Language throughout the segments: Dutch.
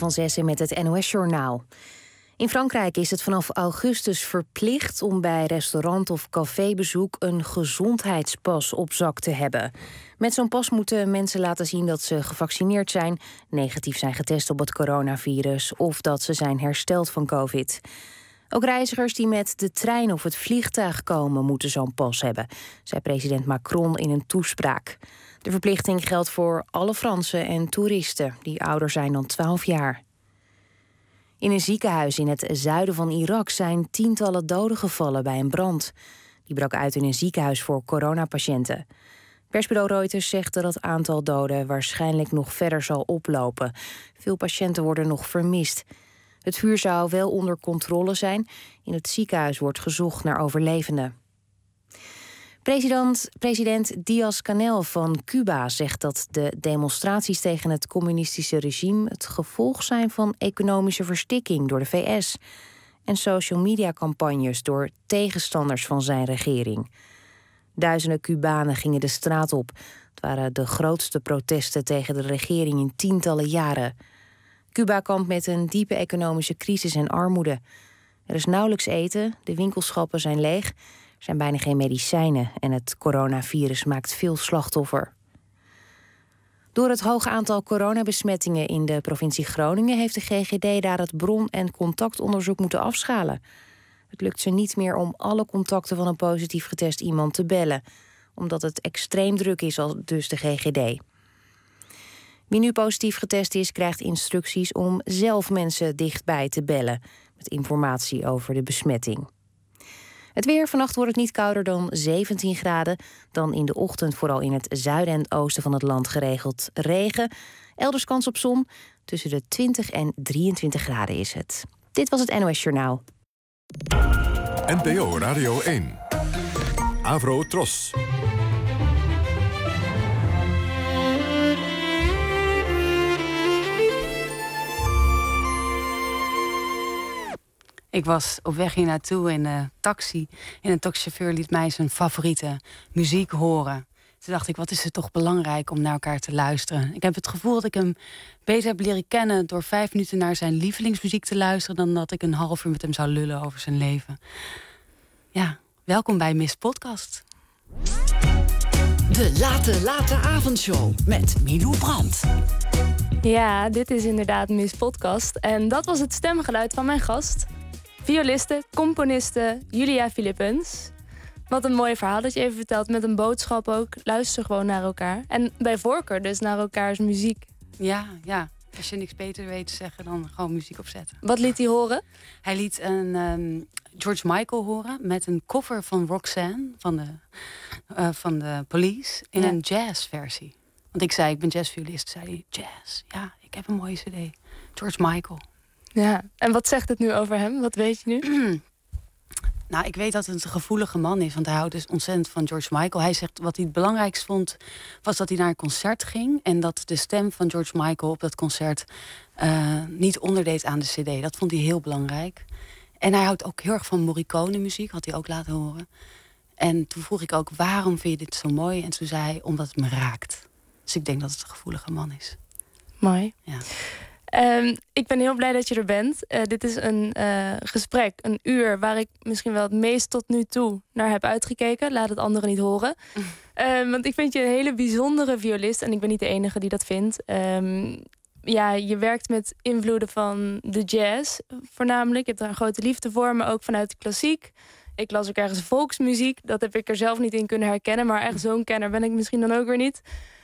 van 6 met het NOS-journaal. In Frankrijk is het vanaf augustus verplicht om bij restaurant- of cafébezoek een gezondheidspas op zak te hebben. Met zo'n pas moeten mensen laten zien dat ze gevaccineerd zijn, negatief zijn getest op het coronavirus of dat ze zijn hersteld van COVID. Ook reizigers die met de trein of het vliegtuig komen moeten zo'n pas hebben, zei president Macron in een toespraak. De verplichting geldt voor alle Fransen en toeristen die ouder zijn dan 12 jaar. In een ziekenhuis in het zuiden van Irak zijn tientallen doden gevallen bij een brand. Die brak uit in een ziekenhuis voor coronapatiënten. Persbureau Reuters zegt dat het aantal doden waarschijnlijk nog verder zal oplopen. Veel patiënten worden nog vermist. Het vuur zou wel onder controle zijn. In het ziekenhuis wordt gezocht naar overlevenden. President Díaz-Canel van Cuba zegt dat de demonstraties tegen het communistische regime het gevolg zijn van economische verstikking door de VS en social media campagnes door tegenstanders van zijn regering. Duizenden Cubanen gingen de straat op. Het waren de grootste protesten tegen de regering in tientallen jaren. Cuba kampt met een diepe economische crisis en armoede. Er is nauwelijks eten, de winkelschappen zijn leeg, er zijn bijna geen medicijnen en het coronavirus maakt veel slachtoffer. Door het hoge aantal coronabesmettingen in de provincie Groningen heeft de GGD daar het bron- en contactonderzoek moeten afschalen. Het lukt ze niet meer om alle contacten van een positief getest iemand te bellen, omdat het extreem druk is, al dus de GGD. Wie nu positief getest is, krijgt instructies om zelf mensen dichtbij te bellen met informatie over de besmetting. Het weer, vannacht wordt het niet kouder dan 17 graden. Dan in de ochtend vooral in het zuiden en oosten van het land geregeld regen. Elders kans op zon. Tussen de 20 en 23 graden is het. Dit was het NOS Journaal. NPO Radio 1. Avro Tros. Ik was op weg hier naartoe in de taxi. En een taxichauffeur liet mij zijn favoriete muziek horen. Toen dacht ik, wat is het toch belangrijk om naar elkaar te luisteren. Ik heb het gevoel dat ik hem beter heb leren kennen door 5 minuten naar zijn lievelingsmuziek te luisteren dan dat ik een half uur met hem zou lullen over zijn leven. Ja, welkom bij Miss Podcast. De late avondshow met Milou Brandt. Ja, dit is inderdaad Miss Podcast. En dat was het stemgeluid van mijn gast. Violiste, componiste Julia Philippens. Wat een mooi verhaal dat je even vertelt met een boodschap ook. Luister gewoon naar elkaar. En bij voorkeur dus naar elkaars muziek. Ja. Als je niks beter weet te zeggen dan gewoon muziek opzetten. Wat liet hij horen? Hij liet een George Michael horen met een cover van Roxanne van de Police in een jazzversie. Want ik zei, ik ben jazzviolist. Zei hij, jazz. Ja, ik heb een mooie cd. George Michael. Ja, en wat zegt het nu over hem? Wat weet je nu? Nou, ik weet dat het een gevoelige man is. Want hij houdt dus ontzettend van George Michael. Hij zegt, wat hij het belangrijkst vond, was dat hij naar een concert ging. En dat de stem van George Michael op dat concert niet onderdeed aan de cd. Dat vond hij heel belangrijk. En hij houdt ook heel erg van Morricone muziek. Had hij ook laten horen. En toen vroeg ik ook, waarom vind je dit zo mooi? En toen zei hij, omdat het me raakt. Dus ik denk dat het een gevoelige man is. Mooi. Ja. Ik ben heel blij dat je er bent. Dit is een gesprek, een uur, waar ik misschien wel het meest tot nu toe naar heb uitgekeken. Laat het anderen niet horen. Want ik vind je een hele bijzondere violist. En ik ben niet de enige die dat vindt. Je werkt met invloeden van de jazz voornamelijk. Je hebt daar een grote liefde voor, maar ook vanuit de klassiek. Ik las ook ergens volksmuziek. Dat heb ik er zelf niet in kunnen herkennen. Maar echt zo'n kenner ben ik misschien dan ook weer niet.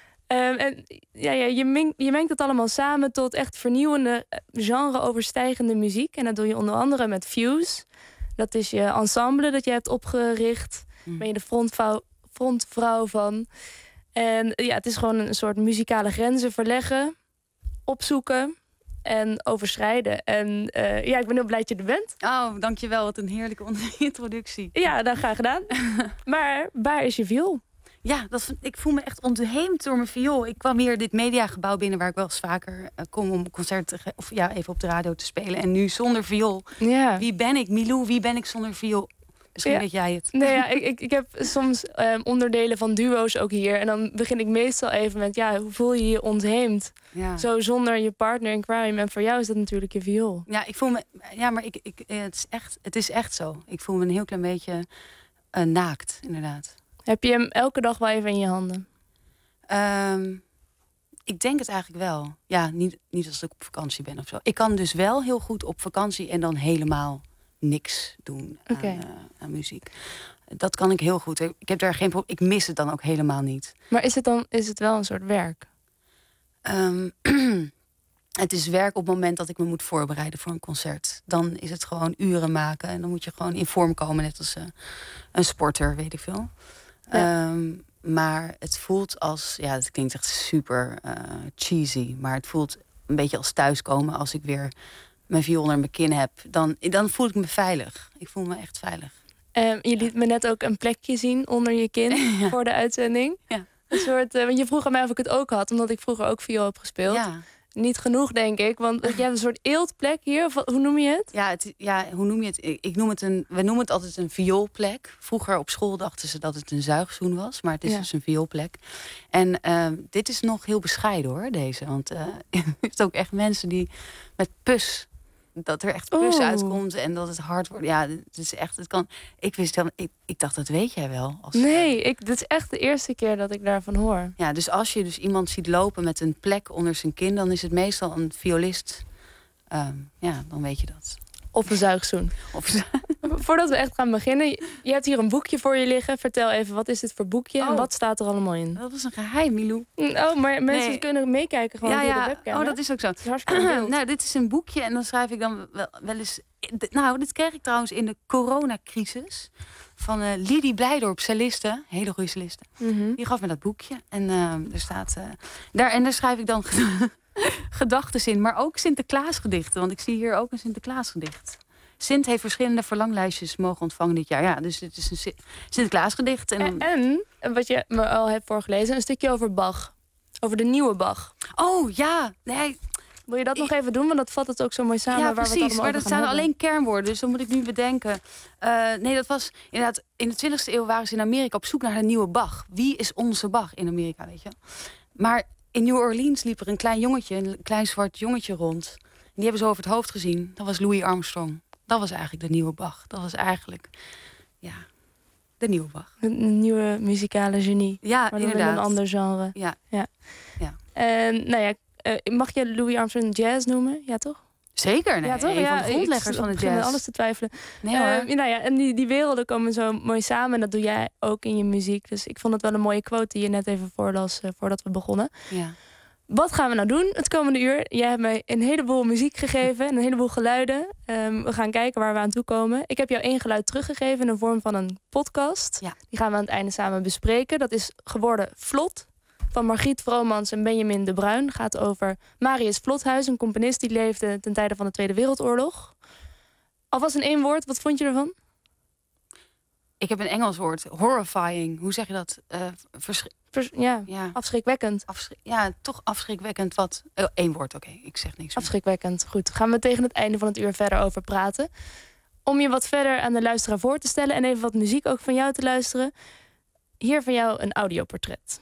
Je mengt het allemaal samen tot echt vernieuwende, genre-overstijgende muziek. En dat doe je onder andere met Fuse. Dat is je ensemble dat je hebt opgericht. Ben je de frontvrouw van. En ja, het is gewoon een soort muzikale grenzen verleggen, opzoeken en overschrijden. En ik ben heel blij dat je er bent. Oh, dankjewel. Wat een heerlijke introductie. Ja, dan graag gedaan. Maar waar is je viool? Ja, ik voel me echt ontheemd door mijn viool. Ik kwam hier dit mediagebouw binnen waar ik wel eens vaker kom om concerten of even op de radio te spelen. En nu zonder viool. Ja. Wie ben ik? Milou, wie ben ik zonder viool? Misschien weet jij het. Nee, ik heb soms onderdelen van duo's ook hier. En dan begin ik meestal even met... hoe voel je je ontheemd? Ja. Zo zonder je partner in crime. En voor jou is dat natuurlijk je viool. Ja, ik voel me... Ja, maar het is echt zo. Ik voel me een heel klein beetje naakt, inderdaad. Heb je hem elke dag wel even in je handen? Ik denk het eigenlijk wel. Ja, niet als ik op vakantie ben of zo. Ik kan dus wel heel goed op vakantie en dan helemaal niks doen aan muziek. Dat kan ik heel goed. Ik heb daar geen probleem. Ik mis het dan ook helemaal niet. Maar is het wel een soort werk? Het is werk op het moment dat ik me moet voorbereiden voor een concert. Dan is het gewoon uren maken. En dan moet je gewoon in vorm komen, net als een sporter, weet ik veel. Ja. Maar het voelt als... Ja, het klinkt echt super cheesy. Maar het voelt een beetje als thuiskomen als ik weer mijn viool naar mijn kin heb. Dan voel ik me veilig. Ik voel me echt veilig. Je liet me net ook een plekje zien onder je kin voor de uitzending. Ja. Een soort, want je vroeg aan mij of ik het ook had, omdat ik vroeger ook viool heb gespeeld. Ja. Niet genoeg, denk ik, want je hebt een soort eeltplek hier. Of hoe noem je het? Hoe noem je het? We noemen het altijd een vioolplek. Vroeger op school dachten ze dat het een zuigzoen was, maar het is dus een vioolplek. En dit is nog heel bescheiden, hoor, deze. Want je hebt ook echt mensen die met pus... Dat er echt pus uitkomt en dat het hard wordt. Ja, het is echt... Het kan. Ik dacht, dat weet jij wel. Dit is echt de eerste keer dat ik daarvan hoor. Ja, dus als je dus iemand ziet lopen met een plek onder zijn kin, dan is het meestal een violist. Dan weet je dat. Of een zuigzoen. Voordat we echt gaan beginnen, je hebt hier een boekje voor je liggen. Vertel even, wat is dit voor boekje en wat staat er allemaal in? Dat was een geheim, Milou. Maar mensen kunnen meekijken gewoon via de webcam. Dat is ook zo. Dit is een boekje en dan schrijf ik dan wel eens... dit kreeg ik trouwens in de coronacrisis van Lidie Blijdorp, celliste, hele goede celliste. Mm-hmm. Die gaf me dat boekje en er staat... daar schrijf ik dan... gedachten in, maar ook Sinterklaasgedichten. Want ik zie hier ook een Sinterklaasgedicht. Sint heeft verschillende verlanglijstjes mogen ontvangen dit jaar. Ja, dus dit is een Sinterklaasgedicht. En wat je me al hebt voorgelezen, een stukje over Bach. Over de nieuwe Bach. Oh, ja. Nee. Wil je dat nog even doen? Want dat vat het ook zo mooi samen. Ja, waar precies. We het maar dat zijn alleen kernwoorden. Dus dan moet ik nu bedenken. Dat was inderdaad... In de 20e eeuw waren ze in Amerika op zoek naar een nieuwe Bach. Wie is onze Bach in Amerika, weet je? Maar... In New Orleans liep er een klein zwart jongetje rond. En die hebben ze over het hoofd gezien. Dat was Louis Armstrong. Dat was eigenlijk de nieuwe Bach. Dat was eigenlijk, de nieuwe Bach. Een nieuwe muzikale genie. Ja, maar dan inderdaad. In een ander genre. Ja. En mag je Louis Armstrong jazz noemen? Ja, toch? Zeker, nee. Ja, toch? Een van de grondleggers van de jazz. Ik begin alles te twijfelen. Nee, hoor. En die werelden komen zo mooi samen. En dat doe jij ook in je muziek. Dus ik vond het wel een mooie quote die je net even voorlas voordat we begonnen. Ja. Wat gaan we nou doen het komende uur? Jij hebt mij een heleboel muziek gegeven en een heleboel geluiden. We gaan kijken waar we aan toe komen. Ik heb jou 1 geluid teruggegeven in de vorm van een podcast. Ja. Die gaan we aan het einde samen bespreken. Dat is geworden Vlot. Van Margriet Vromans en Benjamin de Bruin. Gaat over Marius Vlothuis, een componist die leefde ten tijde van de Tweede Wereldoorlog. Alvast in 1 woord, wat vond je ervan? Ik heb een Engels woord. Horrifying. Hoe zeg je dat? Afschrikwekkend. Toch afschrikwekkend. Wat? 1 woord, oké. Ik zeg niks meer. Afschrikwekkend. Goed, gaan we tegen het einde van het uur verder over praten. Om je wat verder aan de luisteraar voor te stellen en even wat muziek ook van jou te luisteren. Hier van jou een audioportret.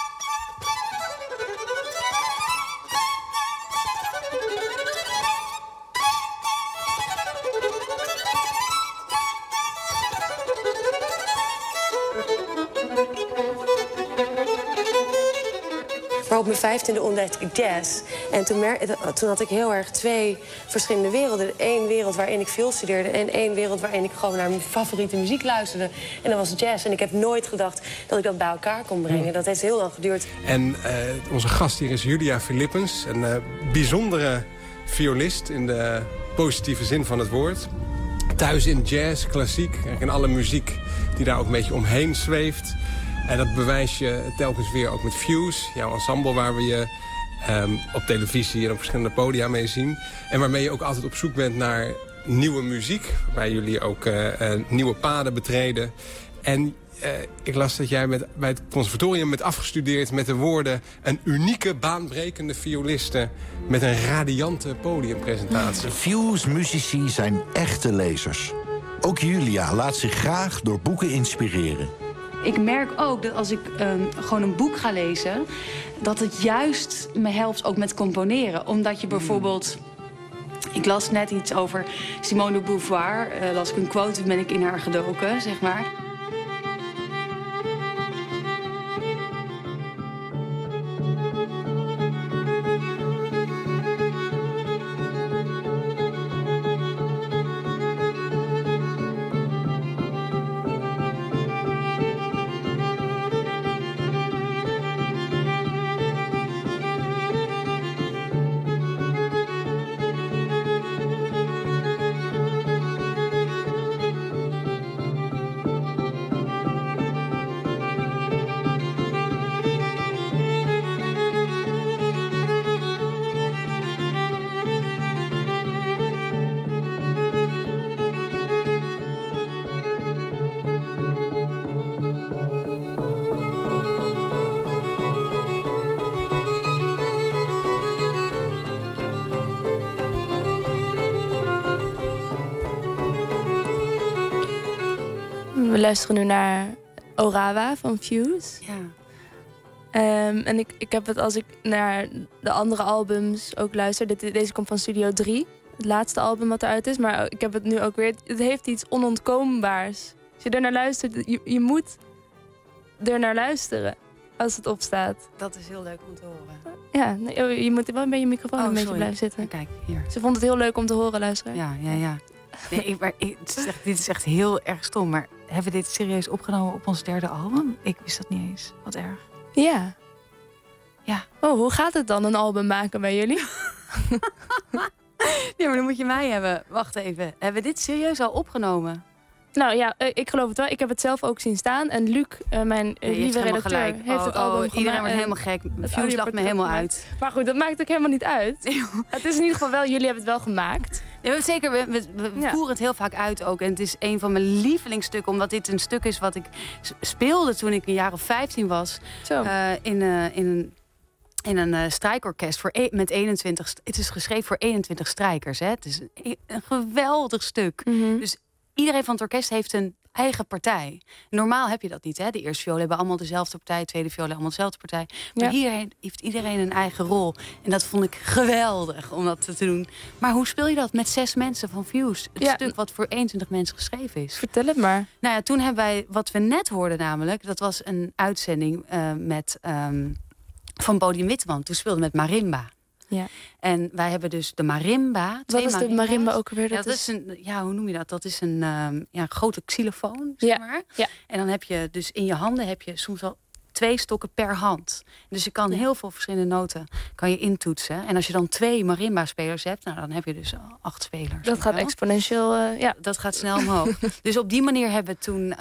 Maar op mijn 15e ontdekte ik jazz. En toen had ik heel erg 2 verschillende werelden. 1 wereld waarin ik veel studeerde en 1 wereld waarin ik gewoon naar mijn favoriete muziek luisterde. En dat was jazz. En ik heb nooit gedacht dat ik dat bij elkaar kon brengen. Dat heeft heel lang geduurd. En onze gast hier is Julia Philippens. Een bijzondere violist in de positieve zin van het woord. Thuis in jazz, klassiek en alle muziek die daar ook een beetje omheen zweeft. En dat bewijs je telkens weer ook met Fuse, jouw ensemble waar we je op televisie en op verschillende podia mee zien. En waarmee je ook altijd op zoek bent naar nieuwe muziek. Waarbij jullie ook nieuwe paden betreden. En ik las dat jij bij het conservatorium bent afgestudeerd met de woorden... een unieke, baanbrekende violiste met een radiante podiumpresentatie. Fuse-muzici zijn echte lezers. Ook Julia laat zich graag door boeken inspireren. Ik merk ook dat als ik gewoon een boek ga lezen, dat het juist me helpt ook met componeren. Omdat je bijvoorbeeld... Ik las net iets over Simone de Beauvoir. Las ik een quote, ben ik in haar gedoken, zeg maar. We luisteren nu naar Orawa van Fuse. Ja. En ik heb het als ik naar de andere albums ook luister. Deze komt van Studio 3. Het laatste album wat eruit is. Maar ik heb het nu ook weer. Het heeft iets onontkoombaars. Als je er naar luistert, je moet er naar luisteren als het opstaat. Dat is heel leuk om te horen. Ja, je moet wel bij je microfoon een beetje blijven zitten. Kijk, hier. Ze vond het heel leuk om te horen, luisteren. Ja. Nee, dit is echt heel erg stom. Maar hebben we dit serieus opgenomen op ons 3e album? Ik wist dat niet eens. Wat erg. Ja. Ja. Oh, hoe gaat het dan, een album maken bij jullie? Ja, maar dan moet je mij hebben. Wacht even. Hebben we dit serieus al opgenomen? Nou ja, ik geloof het wel. Ik heb het zelf ook zien staan. En Luc, mijn lieve redacteur, heeft het album gemaakt. Iedereen wordt helemaal gek. Fuse lacht me helemaal uit. Maar goed, dat maakt ook helemaal niet uit. Het is in ieder geval wel, jullie hebben het wel gemaakt. Ja, zeker, we voeren het heel vaak uit ook. En het is een van mijn lievelingsstukken. Omdat dit een stuk is wat ik speelde toen ik een jaar of 15 was. Zo. In een strijkorkest met 21... Het is geschreven voor 21 strijkers. Hè? Het is een geweldig stuk. Mm-hmm. Dus iedereen van het orkest heeft een eigen partij. Normaal heb je dat niet. Hè? De eerste violen hebben allemaal dezelfde partij. De tweede violen allemaal dezelfde partij. Maar hier heeft iedereen een eigen rol. En dat vond ik geweldig om dat te doen. Maar hoe speel je dat met 6 mensen van Fuse? Het stuk wat voor 21 mensen geschreven is. Vertel het maar. Nou ja, toen hebben wij, wat we net hoorden namelijk... dat was een uitzending van Bodie Witteman. Toen speelde met marimba. Ja. En wij hebben dus de marimba. Wat is de marimba ook alweer? Dat is hoe noem je dat? Dat is een grote xylofoon, zeg maar. Ja. En dan heb je dus in je handen heb je soms al 2 stokken per hand. Dus je kan heel veel verschillende noten kan je intoetsen. En als je dan 2 marimba-spelers hebt, nou, dan heb je dus 8 spelers. Dat gaat exponentieel, Dat gaat snel omhoog. Dus op die manier hebben we toen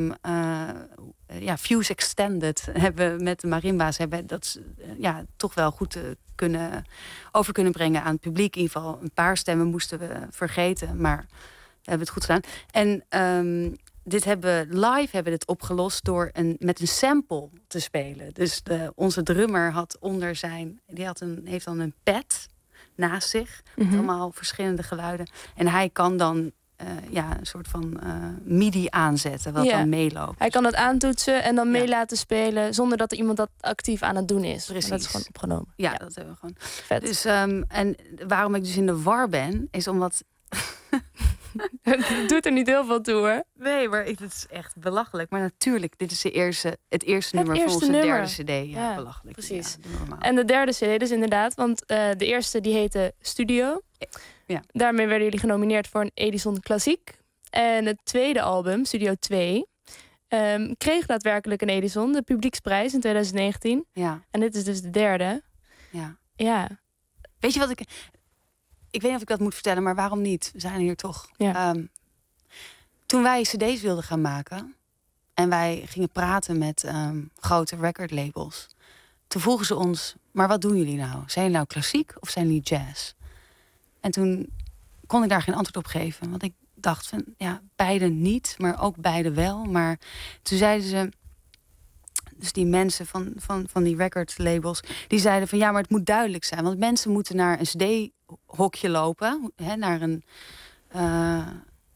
Fuse Extended hebben met de marimba's hebben dat toch wel goed over kunnen brengen aan het publiek. In ieder geval een paar stemmen moesten we vergeten, maar we hebben het goed gedaan. En dit hebben we dit opgelost door met een sample te spelen. Dus onze drummer had heeft dan een pad naast zich met allemaal verschillende geluiden. En hij kan dan een soort van MIDI aanzetten, wat dan meeloopt. Hij kan dat aantoetsen en dan mee laten spelen zonder dat er iemand dat actief aan het doen is. Precies. Dat is gewoon opgenomen. Ja, dat hebben we gewoon. Vet. Dus, en waarom ik dus in de war ben, is omdat... Het doet er niet heel veel toe, hoor. Nee, maar het is echt belachelijk. Maar natuurlijk, dit is het eerste nummer van onze derde cd. Ja, belachelijk. Precies. Ja, en de derde cd dus inderdaad, want de eerste die heette Studio. Ja. Daarmee werden jullie genomineerd voor een Edison Klassiek. En het tweede album, Studio 2, kreeg daadwerkelijk een Edison, de publieksprijs in 2019. Ja. En dit is dus de derde. Ja. Weet je wat ik weet niet of ik dat moet vertellen, maar waarom niet? We zijn hier toch. Ja. Toen wij cd's wilden gaan maken en wij gingen praten met grote recordlabels, toen vroegen ze ons, maar wat doen jullie nou? Zijn jullie nou klassiek of zijn jullie jazz? En toen kon ik daar geen antwoord op geven. Want ik dacht van, beide niet, maar ook beide wel. Maar toen zeiden ze, dus die mensen van die recordlabels, die zeiden van, maar het moet duidelijk zijn. Want mensen moeten naar een cd-hokje lopen, naar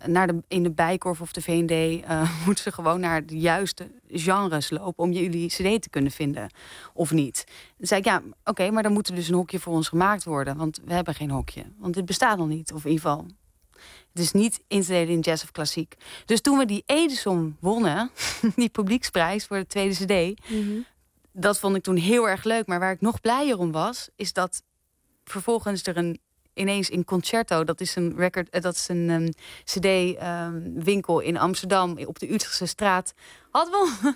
in de Bijenkorf of de V&D moeten ze gewoon naar de juiste genres lopen om jullie cd te kunnen vinden of niet. Dan zei ik, ja, oké, maar dan moet er dus een hokje voor ons gemaakt worden, want we hebben geen hokje. Want dit bestaat nog niet, of in ieder geval. Het is niet in te delen in jazz of klassiek. Dus toen we die Edison wonnen, die publieksprijs voor de tweede cd, dat vond ik toen heel erg leuk. Maar waar ik nog blijer om was, is dat vervolgens er ineens in Concerto, dat is een CD-winkel in Amsterdam op de Utrechtse straat, hadden we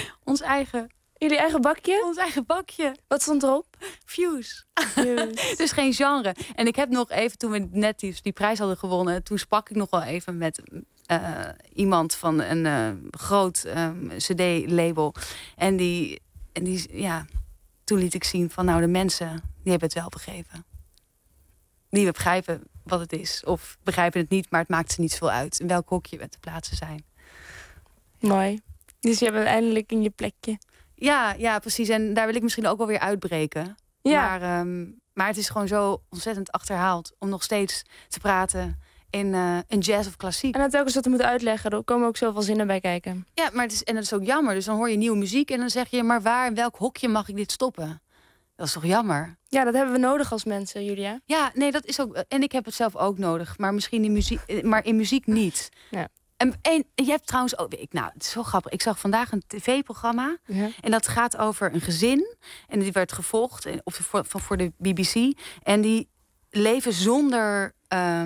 Jullie eigen bakje? Ons eigen bakje. Wat stond erop? Fuse. Dus geen genre. En ik heb nog even, toen we net die prijs hadden gewonnen, toen sprak ik nog wel even met iemand van een groot CD-label. En die, toen liet ik zien van, nou, de mensen, die hebben het wel begrepen. Die begrijpen wat het is. Of begrijpen het niet, maar het maakt ze niet zoveel uit in welk hokje we te plaatsen zijn. Mooi. Dus je hebt het eindelijk in je plekje. Ja, precies. En daar wil ik misschien ook wel weer uitbreken. Ja. Maar het is gewoon zo ontzettend achterhaald om nog steeds te praten in jazz of klassiek. En dat telkens wat we moeten uitleggen, er komen ook zoveel zinnen bij kijken. Ja, maar dat is ook jammer. Dus dan hoor je nieuwe muziek en dan zeg je, maar waar, in welk hokje mag ik dit stoppen? Dat is toch jammer? Ja, dat hebben we nodig als mensen, Julia. Ja, nee, dat is ook. En ik heb het zelf ook nodig, maar misschien in muziek niet. Ja. En je hebt trouwens ook, nou, het is zo grappig. Ik zag vandaag een tv-programma en dat gaat over een gezin en die werd gevolgd voor de BBC en die leven zonder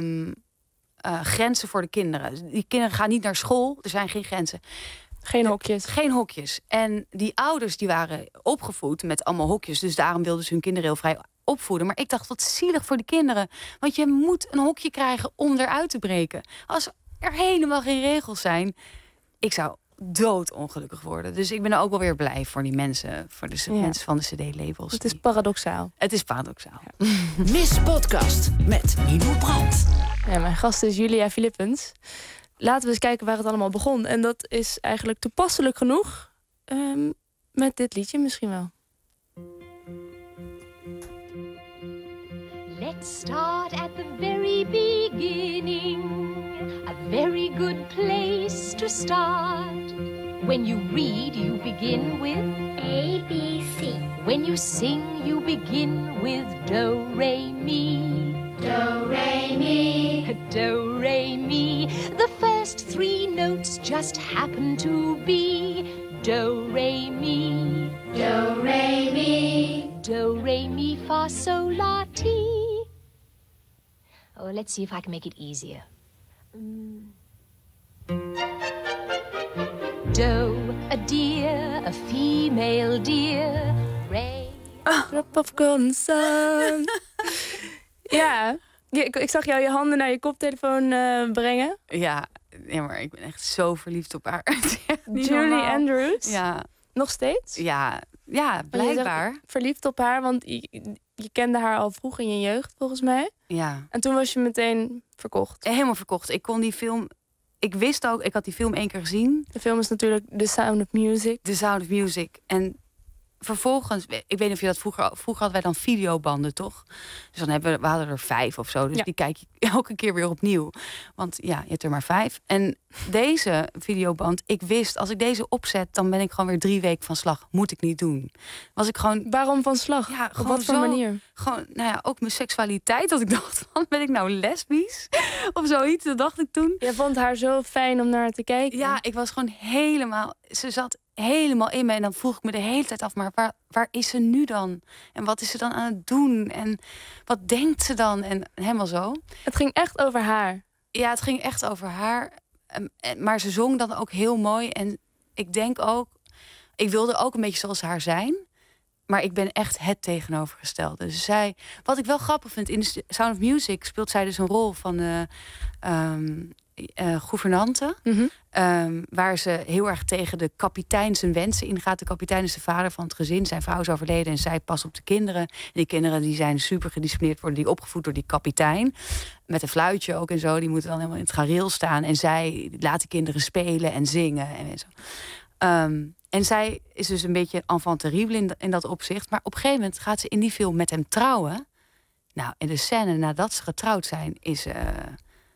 grenzen voor de kinderen. Die kinderen gaan niet naar school, er zijn geen grenzen. Geen hokjes. Geen hokjes. En die ouders die waren opgevoed met allemaal hokjes. Dus daarom wilden ze hun kinderen heel vrij opvoeden. Maar ik dacht, wat zielig voor de kinderen. Want je moet een hokje krijgen om eruit te breken. Als er helemaal geen regels zijn, ik zou doodongelukkig worden. Dus ik ben er ook wel weer blij voor die mensen. Voor de mensen van de CD-labels. Het is paradoxaal. Het is paradoxaal. Ja. Miss Podcast met Milou Brandt. Ja, mijn gast is Julia Philippens. Laten we eens kijken waar het allemaal begon. En dat is eigenlijk toepasselijk genoeg met dit liedje misschien wel. Let's start at the very beginning. A very good place to start. When you read, you begin with A, B, C. When you sing, you begin with Do, Re, Mi. Do, Re, Mi. Do, Re, Mi. The first three notes just happen to be Do, Re, Mi. Do, Re, Mi. Do, Re, Mi, Fa, Sol, La, Ti. Oh, let's see if I can make it easier. Do, a deer, a female deer. Re. Drop of golden sun. Ja, ik zag jou je handen naar je koptelefoon brengen. Ja, maar ik ben echt zo verliefd op haar. Julie Andrews? Ja. Nog steeds? Ja, blijkbaar. Verliefd op haar, want je kende haar al vroeg in je jeugd, volgens mij. Ja. En toen was je meteen verkocht. Helemaal verkocht. Ik kon die film. Ik wist ook, ik had die film 1 keer gezien. De film is natuurlijk The Sound of Music. The Sound of Music. En vervolgens, ik weet niet of je dat vroeger hadden wij dan videobanden, toch? Dus dan we hadden er 5 of zo. Dus die kijk je elke keer weer opnieuw. Want ja, je hebt er maar 5. En deze videoband, ik wist, als ik deze opzet, dan ben ik gewoon weer 3 weken van slag. Moet ik niet doen. Was ik gewoon. Waarom van slag? Ja, op wat voor manier? Gewoon, nou ja, ook mijn seksualiteit. Dat ik dacht, ben ik nou lesbisch? Of zoiets, dat dacht ik toen. Je vond haar zo fijn om naar te kijken. Ja, ik was gewoon helemaal. Ze zat helemaal in me. En dan vroeg ik me de hele tijd af, maar waar is ze nu dan? En wat is ze dan aan het doen? En wat denkt ze dan? En helemaal zo. Het ging echt over haar. Ja, het ging echt over haar. Maar ze zong dan ook heel mooi. En ik denk ook, ik wilde ook een beetje zoals haar zijn. Maar ik ben echt het tegenovergestelde. Dus zij, wat ik wel grappig vind, in The Sound of Music speelt zij dus een rol van gouvernante. Waar ze heel erg tegen de kapitein zijn wensen ingaat. De kapitein is de vader van het gezin. Zijn vrouw is overleden en zij past op de kinderen. En die kinderen die zijn super gedisciplineerd, worden die opgevoed door die kapitein. Met een fluitje ook en zo. Die moeten dan helemaal in het gareel staan. En zij laat de kinderen spelen en zingen en zo. En zij is dus een beetje enfant terrible in dat opzicht. Maar op een gegeven moment gaat ze in die film met hem trouwen. Nou, en de scène nadat ze getrouwd zijn is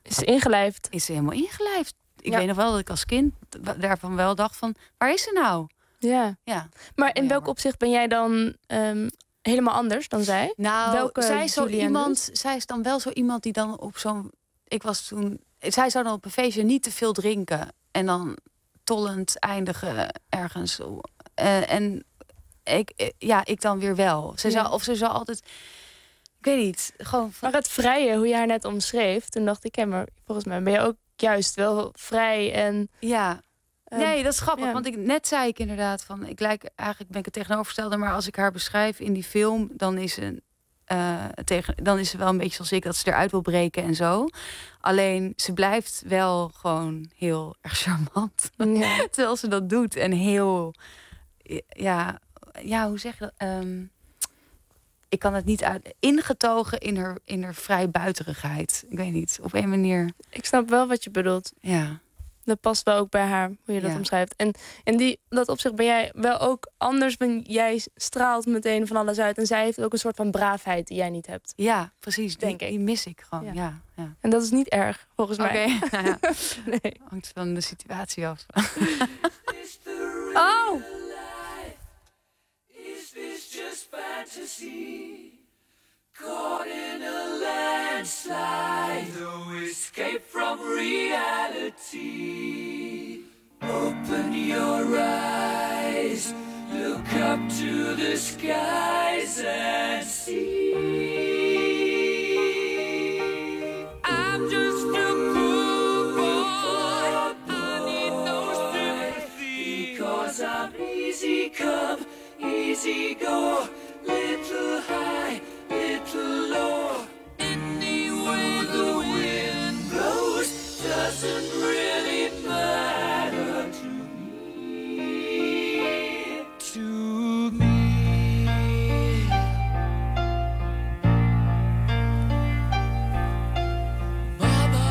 Is ze ingelijfd? Is ze helemaal ingelijfd. Ik weet nog wel dat ik als kind daarvan wel dacht van... waar is ze nou? Ja. Maar in welk opzicht ben jij dan helemaal anders dan zij? Nou, zij is dan wel zo iemand die dan op zo'n... Zij zou dan op een feestje niet te veel drinken. En dan tollend eindigen ergens. En ik dan weer wel. Ze zou altijd... Ik weet niet. Gewoon Maar het vrije, hoe je haar net omschreef... toen dacht ik, maar volgens mij ben je ook juist wel vrij en... Ja. Nee, dat is grappig. Want net zei ik inderdaad van... eigenlijk ben ik het tegenovergestelde... maar als ik haar beschrijf in die film... dan is ze wel een beetje zoals ik... dat ze eruit wil breken en zo. Alleen, ze blijft wel gewoon heel erg charmant. Ja. Terwijl ze dat doet. En heel... hoe zeg je dat? Ik kan het niet uit... ingetogen in haar vrijbuiterigheid. Ik weet niet, op een manier... Ik snap wel wat je bedoelt. Ja. Dat past wel ook bij haar, hoe je dat omschrijft. En in dat opzicht ben jij wel ook anders. Jij straalt meteen van alles uit. En zij heeft ook een soort van braafheid die jij niet hebt. Ja, precies. Denk ik. Die mis ik gewoon, ja. En dat is niet erg, volgens mij. Oké. Nee. Hangt van de situatie af. Oh! Is this just fantasy? Caught in a landslide, no escape from reality. Open your eyes, look up to the skies and see. I'm just a poor boy, I need no sympathy, 'cause I'm easy come, easy go, little high, little low. Any way the wind blows doesn't really matter to me. To me. Mama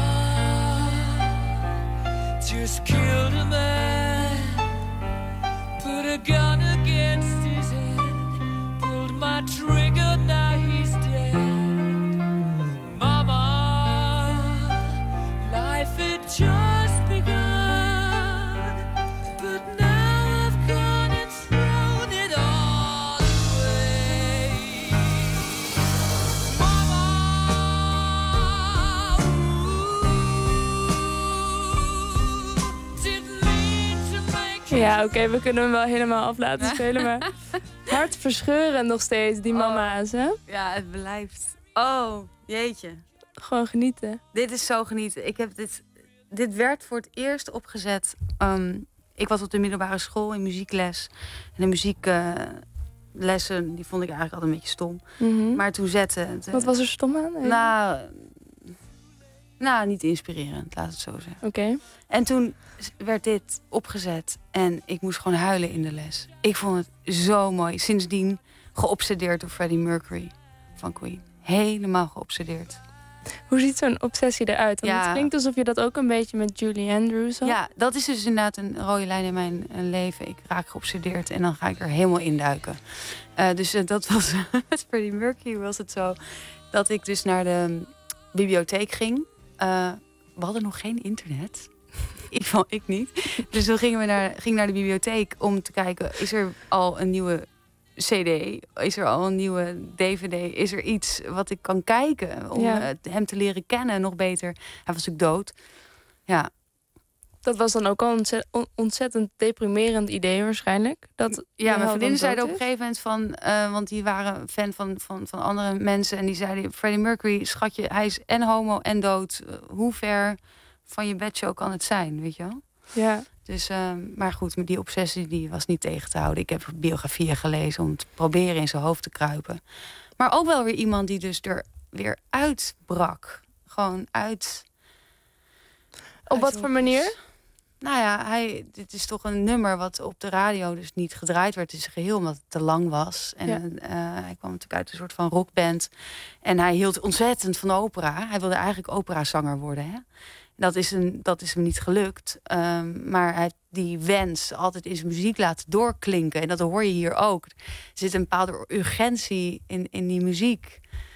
just killed a man, put a gun against his head, pulled my trigger, now he's dead. Mama, life had just begun, but now I've gone and thrown it all away. Mama, didn't mean to make you... Ja, oké, we kunnen hem wel helemaal af laten spelen, maar hartverscheurend nog steeds, die mama's, hè? Ja, het blijft. Oh, jeetje. Gewoon genieten. Dit is zo genieten. Ik heb dit werd voor het eerst opgezet. Ik was op de middelbare school in muziekles. En de muzieklessen, die vond ik eigenlijk altijd een beetje stom. Maar toen Wat was er stom aan? Nou, niet inspirerend, laat het zo zeggen. Oké. En toen werd dit opgezet en ik moest gewoon huilen in de les. Ik vond het zo mooi. Sindsdien geobsedeerd door Freddie Mercury van Queen. Helemaal geobsedeerd. Hoe ziet zo'n obsessie eruit? Want het klinkt alsof je dat ook een beetje met Julie Andrews had. Ja, dat is dus inderdaad een rode lijn in mijn leven. Ik raak geobsedeerd en dan ga ik er helemaal induiken. Dus dat was met Freddie Mercury was het zo dat ik dus naar de bibliotheek ging. We hadden nog geen internet. Ik niet. Dus toen ging naar de bibliotheek om te kijken, is er al een nieuwe CD? Is er al een nieuwe DVD? Is er iets wat ik kan kijken om hem te leren kennen nog beter? Hij was ook dood. Ja. Dat was dan ook al een ontzettend deprimerend idee waarschijnlijk. Mijn vriendinnen zeiden op een gegeven moment van... want die waren fan van andere mensen. En die zeiden, Freddie Mercury, schatje, hij is en homo en dood. Hoe ver van je bedshow kan het zijn, weet je wel? Ja. Dus, maar goed, die obsessie die was niet tegen te houden. Ik heb biografieën gelezen om te proberen in zijn hoofd te kruipen. Maar ook wel weer iemand die dus er weer uitbrak. Gewoon uit... Op wat voor manier? Nou ja, dit is toch een nummer wat op de radio dus niet gedraaid werd in zijn geheel, omdat het te lang was. En hij kwam natuurlijk uit een soort van rockband. En hij hield ontzettend van opera. Hij wilde eigenlijk operazanger worden. Hè? Dat is hem niet gelukt. Maar hij heeft die wens altijd in zijn muziek laten doorklinken. En dat hoor je hier ook. Er zit een bepaalde urgentie in die muziek.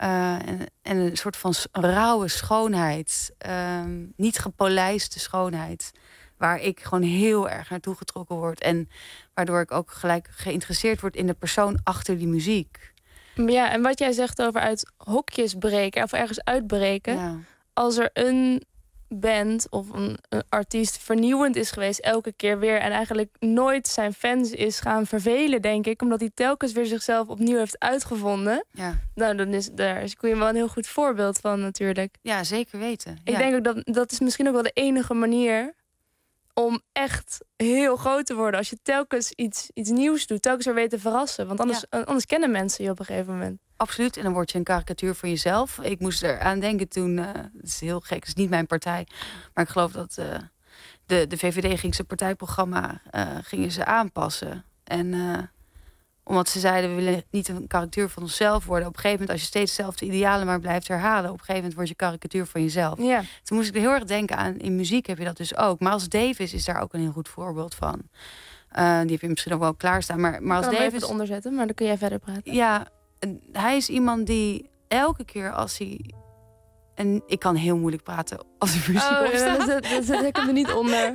En een soort van rauwe schoonheid. Niet gepolijste schoonheid. Waar ik gewoon heel erg naartoe getrokken word. En waardoor ik ook gelijk geïnteresseerd word in de persoon achter die muziek. Ja, en wat jij zegt over uit hokjes breken of ergens uitbreken. Ja. Als er een band of een artiest vernieuwend is geweest elke keer weer en eigenlijk nooit zijn fans is gaan vervelen, denk ik, omdat hij telkens weer zichzelf opnieuw heeft uitgevonden. Ja. Nou, dan is daar kun je wel een heel goed voorbeeld van natuurlijk. Ja, zeker weten. Ik denk ook dat is misschien ook wel de enige manier om echt heel groot te worden. Als je telkens iets nieuws doet, telkens weer weet te verrassen. Want anders kennen mensen je op een gegeven moment. Absoluut, en dan word je een karikatuur van jezelf. Ik moest eraan denken toen, het is heel gek, het is niet mijn partij. Maar ik geloof dat de VVD ging zijn partijprogramma gingen ze aanpassen. En omdat ze zeiden, we willen niet een karikatuur van onszelf worden. Op een gegeven moment, als je steeds hetzelfde idealen maar blijft herhalen, op een gegeven moment word je karikatuur van jezelf. Ja. Toen moest ik er heel erg denken aan, in muziek heb je dat dus ook. Miles Davis is daar ook een heel goed voorbeeld van. Die heb je misschien ook wel klaarstaan. Maar Miles Davis, even onderzetten, maar dan kun jij verder praten. Ja, hij is iemand die elke keer als hij... En ik kan heel moeilijk praten als de muziek opstaat. Dat zet ik hem er niet onder.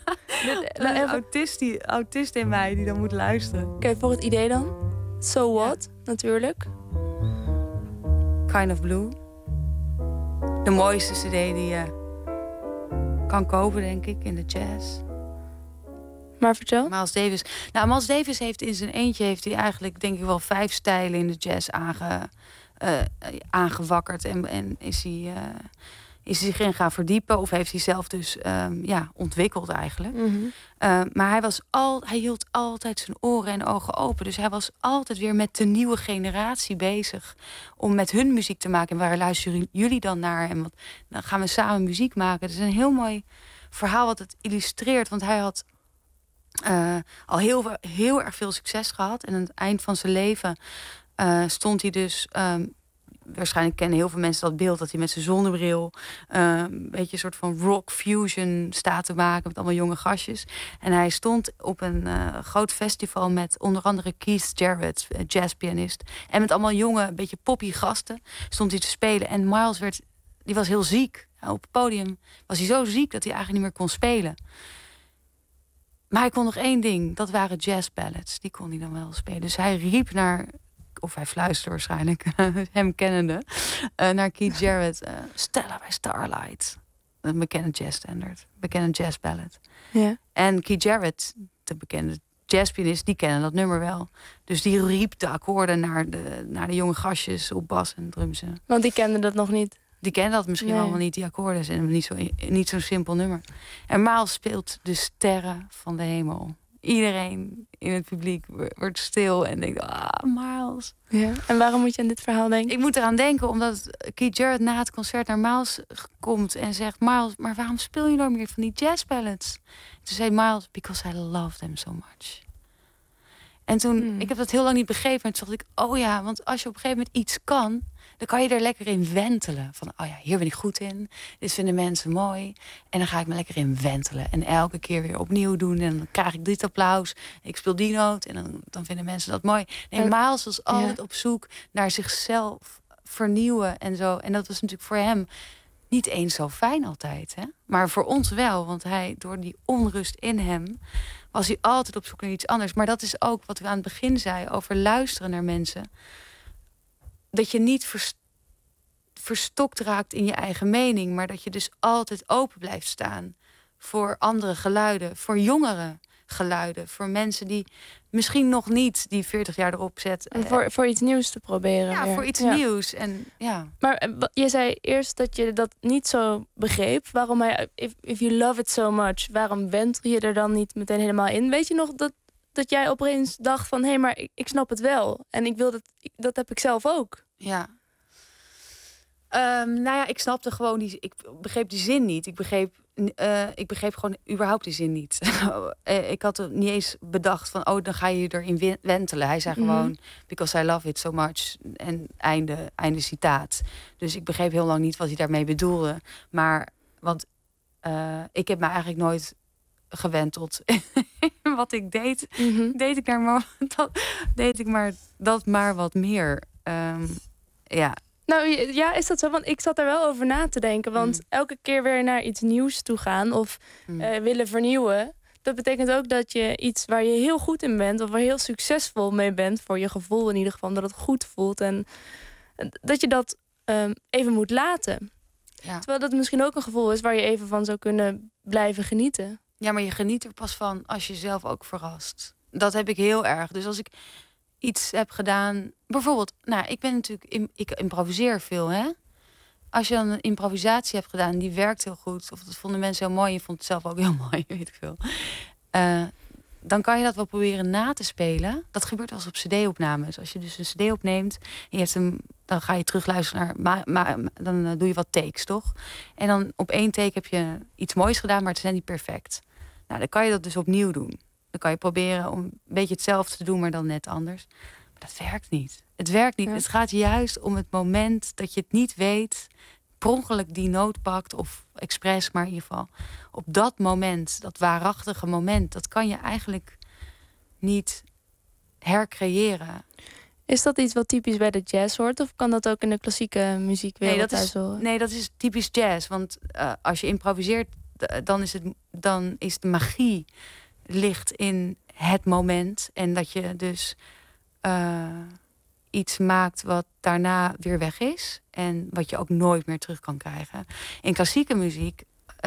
Een autist in mij die dan moet luisteren. Oké, voor het idee dan. So What, natuurlijk. Kind of Blue. De mooiste cd die je kan kopen, denk ik, in de jazz. Maar vertel. Miles Davis. Nou, Miles Davis heeft in zijn eentje heeft hij eigenlijk, denk ik, wel 5 stijlen in de jazz aangewakkerd. En is hij zich in gaan verdiepen. Of heeft hij zelf dus ontwikkeld eigenlijk. Mm-hmm. Maar hij hield altijd zijn oren en ogen open. Dus hij was altijd weer met de nieuwe generatie bezig. Om met hun muziek te maken. En waar luisteren jullie dan naar? En dan gaan we samen muziek maken. Het is een heel mooi verhaal wat het illustreert. Want hij had al heel erg veel succes gehad. En aan het eind van zijn leven stond hij dus... waarschijnlijk kennen heel veel mensen dat beeld... dat hij met zijn zonnebril... een beetje een soort van rock fusion staat te maken... met allemaal jonge gastjes. En hij stond op een groot festival... met onder andere Keith Jarrett, jazzpianist. En met allemaal jonge, een beetje poppy gasten... stond hij te spelen. En Miles die was heel ziek. Op het podium was hij zo ziek... dat hij eigenlijk niet meer kon spelen. Maar hij kon nog één ding. Dat waren jazzballads. Die kon hij dan wel spelen. Dus hij riep naar... of hij fluisterde waarschijnlijk, hem kennende... naar Keith Jarrett. Stella by Starlight. Een bekende jazzstandard. Bekende jazzballad. Ja. En Keith Jarrett, de bekende jazzpianist... die kennen dat nummer wel. Dus die riep de akkoorden naar de jonge gastjes... op bas en drums. Want die kenden dat nog niet. Die kennen dat misschien allemaal niet, die akkoorden. En niet zo'n simpel nummer. En Miles speelt de sterren van de hemel. Iedereen in het publiek wordt stil en denkt... Miles. Ja. En waarom moet je aan dit verhaal denken? Ik moet eraan denken omdat Keith Jarrett na het concert naar Miles komt... en zegt, Miles, maar waarom speel je nooit meer van die jazzballads? Toen zei Miles, because I love them so much. En toen, ik heb dat heel lang niet begrepen... en toen dacht ik, oh ja, want als je op een gegeven moment iets kan... dan kan je er lekker in wentelen. Van, oh ja, hier ben ik goed in. Dit vinden mensen mooi. En dan ga ik me lekker in wentelen. En elke keer weer opnieuw doen. En dan krijg ik dit applaus. Ik speel die noot. En dan vinden mensen dat mooi. Nee, Miles was altijd op zoek naar zichzelf vernieuwen en zo. En dat was natuurlijk voor hem niet eens zo fijn altijd. Hè? Maar voor ons wel. Want door die onrust in hem... was hij altijd op zoek naar iets anders. Maar dat is ook wat we aan het begin zeiden... over luisteren naar mensen... dat je niet verstokt raakt in je eigen mening... maar dat je dus altijd open blijft staan... voor andere geluiden, voor jongere geluiden... voor mensen die misschien nog niet die 40 jaar erop zetten. Voor iets nieuws te proberen. Ja, voor iets nieuws. En, ja. Maar je zei eerst dat je dat niet zo begreep. Waarom if you love it so much... waarom wentel je er dan niet meteen helemaal in? Weet je nog dat jij opeens dacht van... hé, maar ik snap het wel. En ik wil dat heb ik zelf ook. Ja. Nou ja, ik snapte gewoon ik begreep die zin niet. Ik begreep gewoon überhaupt die zin niet. Ik had er niet eens bedacht van... dan ga je erin wentelen. Hij zei gewoon... because I love it so much. En einde citaat. Dus ik begreep heel lang niet wat hij daarmee bedoelde. Maar, want ik heb me eigenlijk nooit gewenteld. Wat ik deed, deed ik maar dat maar wat meer. Ja. Nou ja, is dat zo? Want ik zat er wel over na te denken. Want elke keer weer naar iets nieuws toe gaan of willen vernieuwen. Dat betekent ook dat je iets waar je heel goed in bent, of waar je heel succesvol mee bent, voor je gevoel in ieder geval, dat het goed voelt. En dat je dat even moet laten. Ja. Terwijl dat misschien ook een gevoel is waar je even van zou kunnen blijven genieten. Ja, maar je geniet er pas van als je zelf ook verrast. Dat heb ik heel erg. Dus als ik iets heb gedaan, bijvoorbeeld, ik ben natuurlijk, ik improviseer veel, hè. Als je dan een improvisatie hebt gedaan, die werkt heel goed, of dat vonden mensen heel mooi, je vond het zelf ook heel mooi, weet ik veel. Dan kan je dat wel proberen na te spelen. Dat gebeurt als op cd-opnames. Als je dus een cd opneemt en je hebt dan ga je terugluisteren naar, dan doe je wat takes, toch? En dan op 1 take heb je iets moois gedaan, maar het is net niet perfect. Nou, dan kan je dat dus opnieuw doen. Dan kan je proberen om een beetje hetzelfde te doen, maar dan net anders. Maar dat werkt niet. Het werkt niet. Ja. Het gaat juist om het moment dat je het niet weet, per ongeluk die noot pakt, of expres, maar in ieder geval op dat moment, dat waarachtige moment, dat kan je eigenlijk niet hercreëren. Is dat iets wat typisch bij de jazz hoort, of kan dat ook in de klassieke muziekwereld thuis horen? Nee, dat is typisch jazz. Want als je improviseert, dan is de magie ligt in het moment. En dat je dus iets maakt wat daarna weer weg is. En wat je ook nooit meer terug kan krijgen. In klassieke muziek,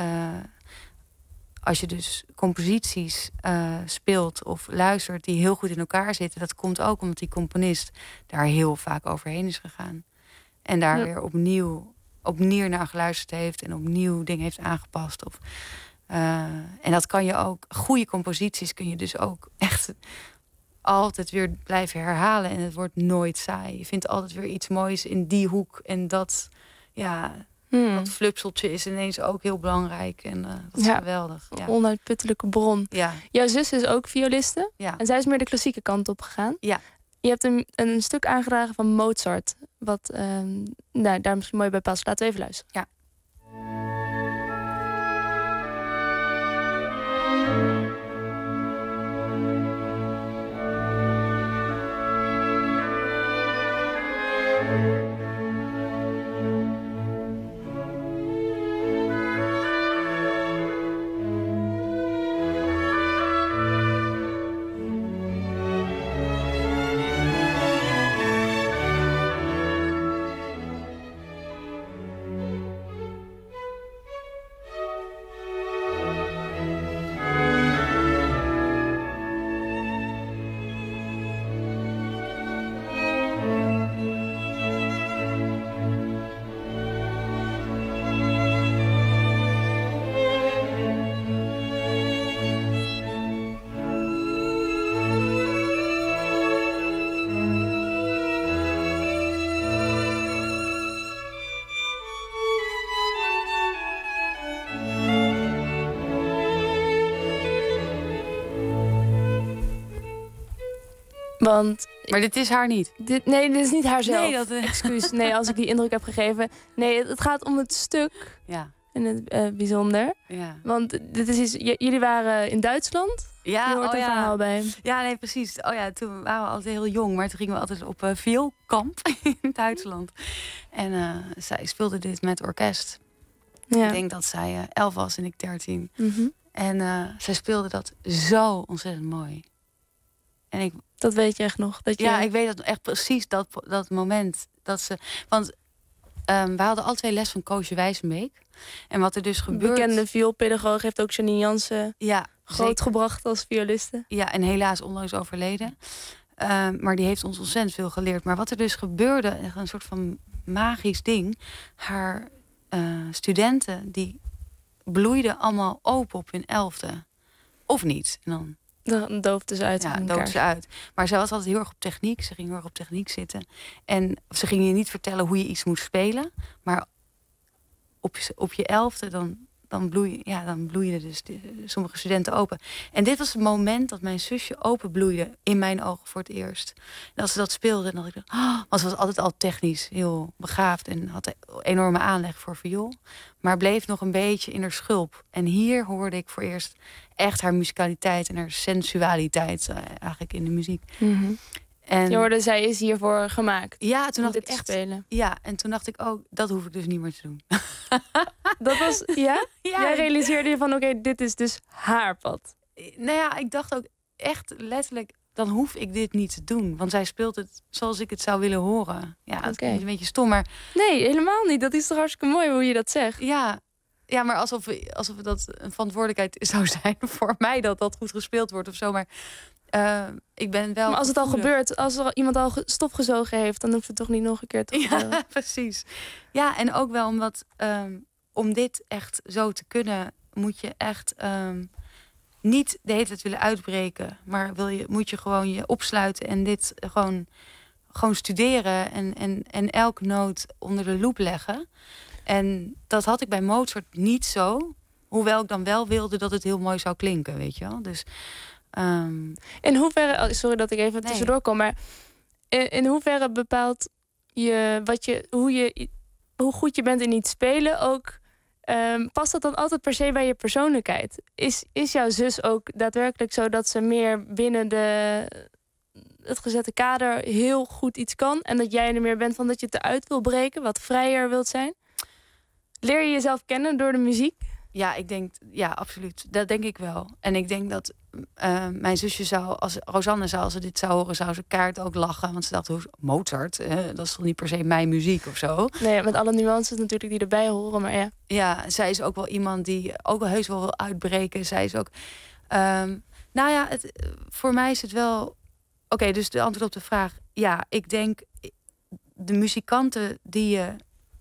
als je dus composities speelt of luistert die heel goed in elkaar zitten, dat komt ook omdat die componist daar heel vaak overheen is gegaan. En daar weer opnieuw naar geluisterd heeft en opnieuw dingen heeft aangepast. En dat kan je ook, goede composities kun je dus ook echt altijd weer blijven herhalen. En het wordt nooit saai. Je vindt altijd weer iets moois in die hoek. En dat flupseltje is ineens ook heel belangrijk. En dat is geweldig. Ja. Een onuitputtelijke bron. Ja. Jouw zus is ook violiste. Ja. En zij is meer de klassieke kant op gegaan. Ja. Je hebt een stuk aangedragen van Mozart. Wat daar misschien mooi bij past. Laten we even luisteren. Ja. Maar dit is haar niet. Nee, dit is niet haar zelf. Nee, excuus. Nee, als ik die indruk heb gegeven. Nee, het gaat om het stuk. Ja. In het bijzonder. Ja. Want dit is iets. Jullie waren in Duitsland. Ja, je hoort een verhaal bij. Ja, nee, precies. Oh ja, toen waren we altijd heel jong, maar toen gingen we altijd op vioolkamp in Duitsland. En zij speelde dit met orkest. Ja. Ik denk dat zij 11 was en ik 13. Mm-hmm. En zij speelde dat zo ontzettend mooi. En dat weet je echt nog? Ja, ik weet dat echt precies dat moment. Dat ze, want we hadden alle 2 les van Koosje Wijzenbeek. En wat er dus gebeurt... Bekende vioolpedagoog, heeft ook Janine Jansen grootgebracht als violiste. Ja, en helaas onlangs overleden. Maar die heeft ons ontzettend veel geleerd. Maar wat er dus gebeurde, een soort van magisch ding. Haar studenten, die bloeiden allemaal open op hun 11e. Of niet. En dan doofde ze uit. Ja, doofde ze uit. Maar zij was altijd heel erg op techniek. Ze ging heel erg op techniek zitten. En ze ging je niet vertellen hoe je iets moest spelen. Maar op je 11e, dan bloeiden dus sommige studenten open. En dit was het moment dat mijn zusje openbloeide in mijn ogen voor het eerst. En als ze dat speelde, dan dacht ik, want ze was altijd al technisch heel begaafd en had een enorme aanleg voor viool. Maar bleef nog een beetje in haar schulp. En hier hoorde ik voor eerst echt haar musicaliteit en haar sensualiteit eigenlijk in de muziek. Mm-hmm. En je hoorde, zij is hiervoor gemaakt. Ja, toen dacht ik ik echt spelen. Ja, en toen dacht ik ook, dat hoef ik dus niet meer te doen. Dat was, ja? Jij realiseerde je van, oké, dit is dus haar pad. Nou ja, ik dacht ook echt letterlijk, dan hoef ik dit niet te doen. Want zij speelt het zoals ik het zou willen horen. Ja, dat is een beetje stom, maar... Nee, helemaal niet. Dat is toch hartstikke mooi hoe je dat zegt. Ja, maar alsof dat een verantwoordelijkheid zou zijn voor mij dat goed gespeeld wordt of zo. Maar ik ben wel... Maar als het al gebeurt, als er iemand al stofgezogen heeft, dan hoeft het toch niet nog een keer te gebeuren. Ja, precies. Ja, en ook wel omdat om dit echt zo te kunnen, moet je echt niet de hele tijd willen uitbreken. Maar moet je gewoon je opsluiten en dit gewoon studeren en elke noot onder de loep leggen. En dat had ik bij Mozart niet zo. Hoewel ik dan wel wilde dat het heel mooi zou klinken, weet je wel. Dus, in hoeverre, sorry dat ik even tussendoor kom, maar in hoeverre bepaalt je hoe goed je bent in iets spelen ook, past dat dan altijd per se bij je persoonlijkheid? Is jouw zus ook daadwerkelijk zo dat ze meer binnen het gezette kader heel goed iets kan en dat jij er meer bent van dat je het eruit wil breken, wat vrijer wilt zijn? Leer je jezelf kennen door de muziek? Ja, ik denk, ja, absoluut. Dat denk ik wel. En ik denk dat mijn zusje Rosanne als ze dit zou horen, zou ze kaart ook lachen. Want ze dacht, Mozart, dat is toch niet per se mijn muziek of zo. Nee, met alle nuances natuurlijk die erbij horen, maar ja. Ja, zij is ook wel iemand die ook wel heus wel wil uitbreken. Zij is ook... nou ja, voor mij is het wel... Oké, dus de antwoord op de vraag. Ja, ik denk de muzikanten die je...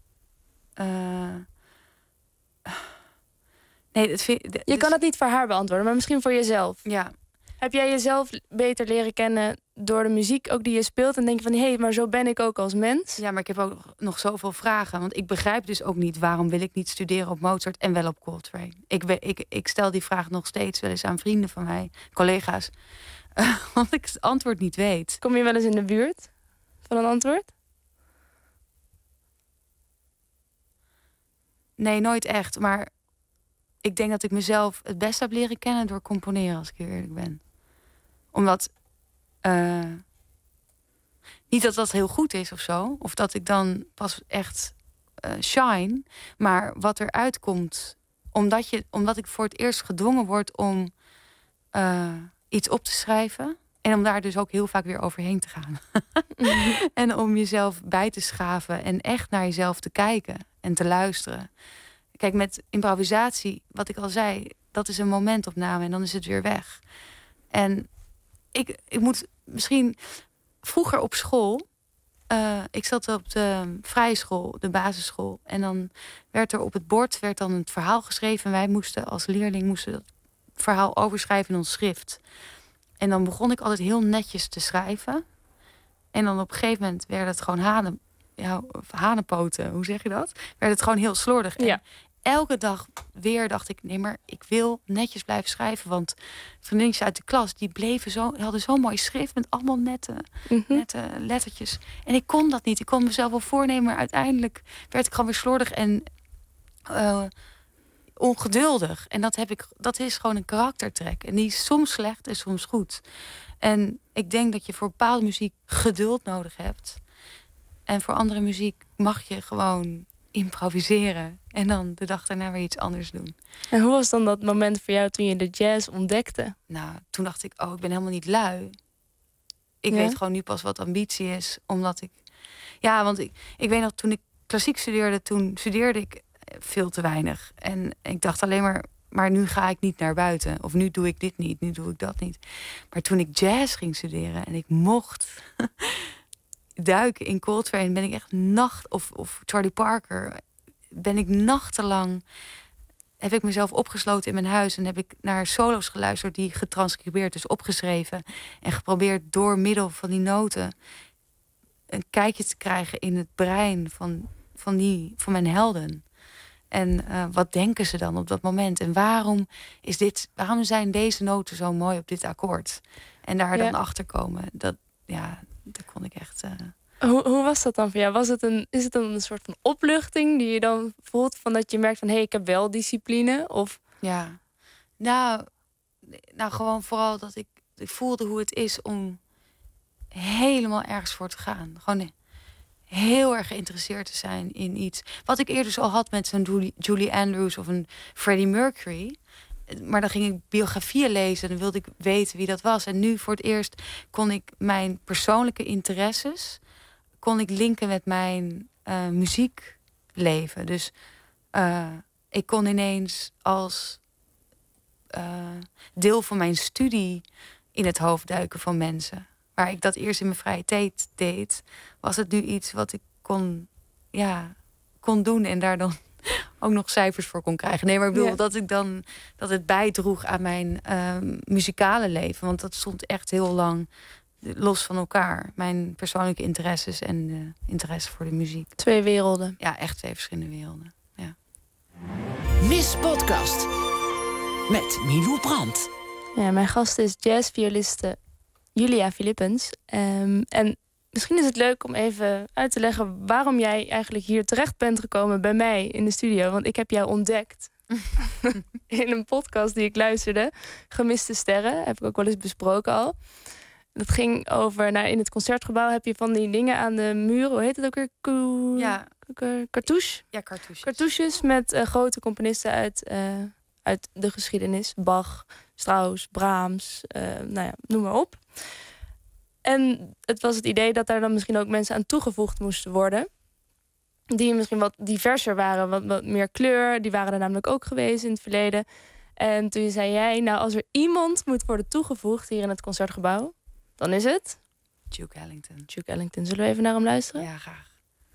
Je kan het niet voor haar beantwoorden, maar misschien voor jezelf. Ja. Heb jij jezelf beter leren kennen door de muziek ook die je speelt en denk je van, hé, maar zo ben ik ook als mens? Ja, maar ik heb ook nog zoveel vragen. Want ik begrijp dus ook niet waarom wil ik niet studeren op Mozart en wel op Coltrane. Ik stel die vraag nog steeds wel eens aan vrienden van mij, collega's. Want ik het antwoord niet weet. Kom je wel eens in de buurt van een antwoord? Nee, nooit echt. Maar ik denk dat ik mezelf het best heb leren kennen door componeren, als ik heel eerlijk ben. Omdat... niet dat dat heel goed is of zo. Of dat ik dan pas echt shine. Maar wat eruit komt... Omdat ik voor het eerst gedwongen word om iets op te schrijven. En om daar dus ook heel vaak weer overheen te gaan. En om jezelf bij te schaven. En echt naar jezelf te kijken. En te luisteren. Kijk, met improvisatie, wat ik al zei... dat is een momentopname en dan is het weer weg. En ik moet misschien... Vroeger op school... ik zat op de vrije school, de basisschool. En dan werd er op het bord een verhaal geschreven. En wij moesten als leerling dat verhaal overschrijven in ons schrift. En dan begon ik altijd heel netjes te schrijven. En dan op een gegeven moment werd het gewoon hanenpoten. Hoe zeg je dat? Werd het gewoon heel slordig. Ja. En elke dag weer dacht ik, nee, maar ik wil netjes blijven schrijven. Want vriendinnetjes uit de klas, die hadden zo'n mooi schrift met allemaal nette lettertjes. En ik kon dat niet. Ik kon mezelf wel voornemen, maar uiteindelijk werd ik gewoon weer slordig en ongeduldig. En dat is gewoon een karaktertrek. En die is soms slecht en soms goed. En ik denk dat je voor bepaalde muziek geduld nodig hebt. En voor andere muziek mag je gewoon improviseren. En dan de dag daarna weer iets anders doen. En hoe was dan dat moment voor jou toen je de jazz ontdekte? Nou, toen dacht ik, ik ben helemaal niet lui. Ik weet gewoon nu pas wat ambitie is. Omdat ik... Ja, want ik weet nog, toen ik klassiek studeerde... toen studeerde ik veel te weinig. En ik dacht alleen maar nu ga ik niet naar buiten. Of nu doe ik dit niet, nu doe ik dat niet. Maar toen ik jazz ging studeren en ik mocht... duiken in Coltrane, ben ik echt of Charlie Parker, ben ik nachtenlang, heb ik mezelf opgesloten in mijn huis en heb ik naar solo's geluisterd die getranscribeerd, dus opgeschreven en geprobeerd door middel van die noten een kijkje te krijgen in het brein van mijn helden. En wat denken ze dan op dat moment? En waarom zijn deze noten zo mooi op dit akkoord? En daar dan achter komen, dat kon ik echt... Hoe was dat dan voor jou? Is het dan een soort van opluchting die je dan voelt van dat je merkt van ik heb wel discipline? Of... Ja, nou gewoon vooral dat ik voelde hoe het is om helemaal ergens voor te gaan. Gewoon heel erg geïnteresseerd te zijn in iets. Wat ik eerder al had met zo'n Julie Andrews of een Freddie Mercury. Maar dan ging ik biografieën lezen en dan wilde ik weten wie dat was. En nu voor het eerst kon ik mijn persoonlijke interesses linken met mijn muziekleven. Dus ik kon ineens als deel van mijn studie in het hoofd duiken van mensen. Waar ik dat eerst in mijn vrije tijd deed, was het nu iets wat ik kon doen en daar dan ook nog cijfers voor kon krijgen. Nee, maar ik bedoel dat het bijdroeg aan mijn muzikale leven. Want dat stond echt heel lang los van elkaar. Mijn persoonlijke interesses en de interesse voor de muziek. 2 werelden. Ja, echt 2 verschillende werelden. Ja. Miss Podcast met Milou Brandt. Ja, mijn gast is jazzvioliste Julia Philippens. En misschien is het leuk om even uit te leggen waarom jij eigenlijk hier terecht bent gekomen bij mij in de studio. Want ik heb jou ontdekt in een podcast die ik luisterde. Gemiste Sterren, heb ik ook wel eens besproken al. Dat ging over, in het Concertgebouw heb je van die dingen aan de muren. Hoe heet het ook weer? Cartouche? Ja, cartouches. Cartouches met grote componisten uit de geschiedenis. Bach, Strauss, Brahms, noem maar op. En het was het idee dat daar dan misschien ook mensen aan toegevoegd moesten worden. Die misschien wat diverser waren, wat meer kleur. Die waren er namelijk ook geweest in het verleden. En toen zei jij, als er iemand moet worden toegevoegd hier in het Concertgebouw, dan is het Duke Ellington. Duke Ellington. Zullen we even naar hem luisteren? Ja, graag.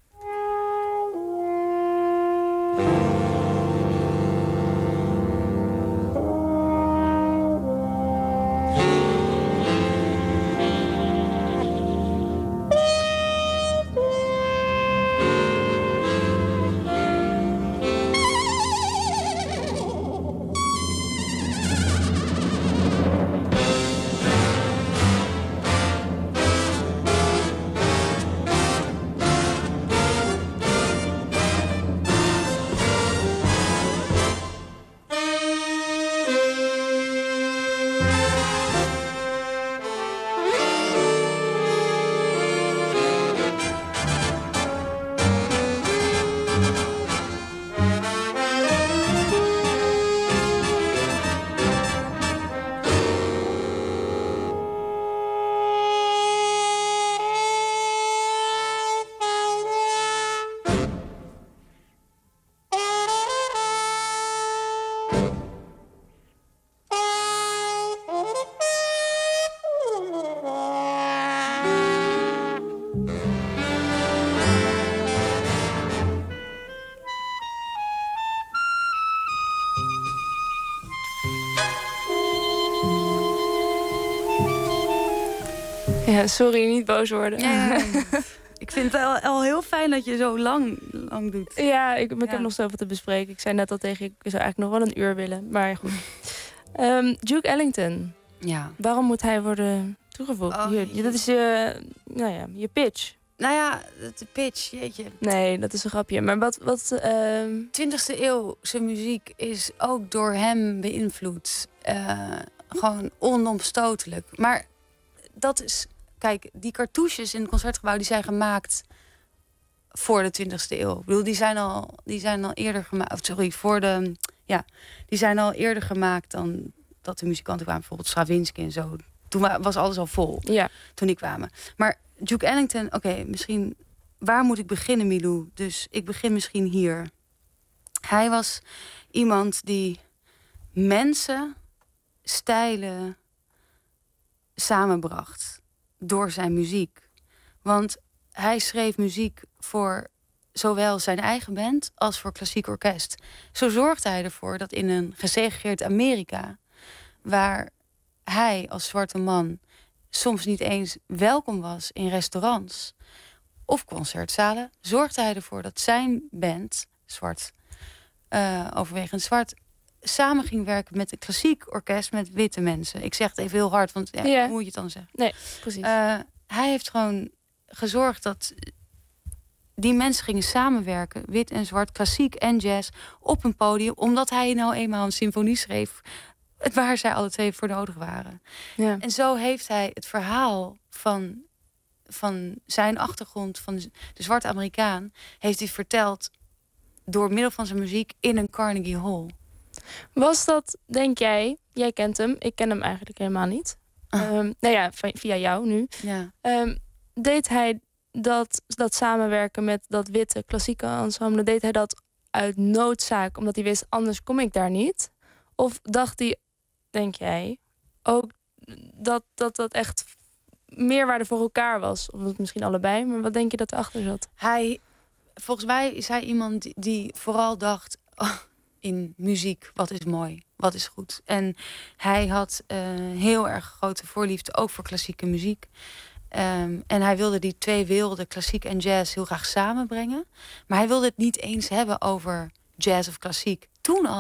Ja, sorry, niet boos worden. Ja. Ik vind het al heel fijn dat je zo lang doet. Ja, ik heb nog zoveel te bespreken. Ik zei net al tegen je, ik zou eigenlijk nog wel een uur willen. Maar goed. Duke Ellington. Ja. Waarom moet hij worden toegevoegd? Dat is je pitch. Nou ja, de pitch, jeetje. Nee, dat is een grapje. Maar wat 20e eeuwse muziek is ook door hem beïnvloed. Gewoon onomstotelijk. Maar dat is... Kijk, die cartouches in het Concertgebouw die zijn gemaakt voor de 20e eeuw. Ik bedoel, die zijn al eerder gemaakt. Die zijn al eerder gemaakt dan dat de muzikanten kwamen. Bijvoorbeeld Stravinsky en zo. Toen was alles al vol. Ja. Toen die kwamen. Maar Duke Ellington, misschien... Waar moet ik beginnen, Milou? Dus ik begin misschien hier. Hij was iemand die mensen, stijlen samenbracht door zijn muziek. Want hij schreef muziek voor zowel zijn eigen band als voor klassiek orkest. Zo zorgde hij ervoor dat in een gesegregeerd Amerika, waar hij als zwarte man soms niet eens welkom was in restaurants of concertzalen, zorgde hij ervoor dat zijn band, overwegend zwart, samen ging werken met een klassiek orkest met witte mensen. Ik zeg het even heel hard, want hoe moet je het dan zeggen? Nee, precies. Hij heeft gewoon gezorgd dat die mensen gingen samenwerken, wit en zwart, klassiek en jazz, op een podium, omdat hij nou eenmaal een symfonie schreef waar zij alle twee voor nodig waren. Ja. En zo heeft hij het verhaal van van zijn achtergrond, van de zwarte Amerikaan, heeft hij verteld door middel van zijn muziek in een Carnegie Hall. Was dat, denk jij kent hem, ik ken hem eigenlijk helemaal niet. Via jou nu. Ja. Deed hij dat samenwerken met dat witte klassieke ensemble, deed hij dat uit noodzaak, omdat hij wist, anders kom ik daar niet? Of dacht hij, denk jij, ook dat echt meerwaarde voor elkaar was? Of misschien allebei, maar wat denk je dat erachter zat? Volgens mij is hij iemand die vooral dacht in muziek, wat is mooi, wat is goed. En hij had heel erg grote voorliefde ook voor klassieke muziek. En hij wilde die twee werelden, klassiek en jazz, heel graag samenbrengen. Maar hij wilde het niet eens hebben over jazz of klassiek.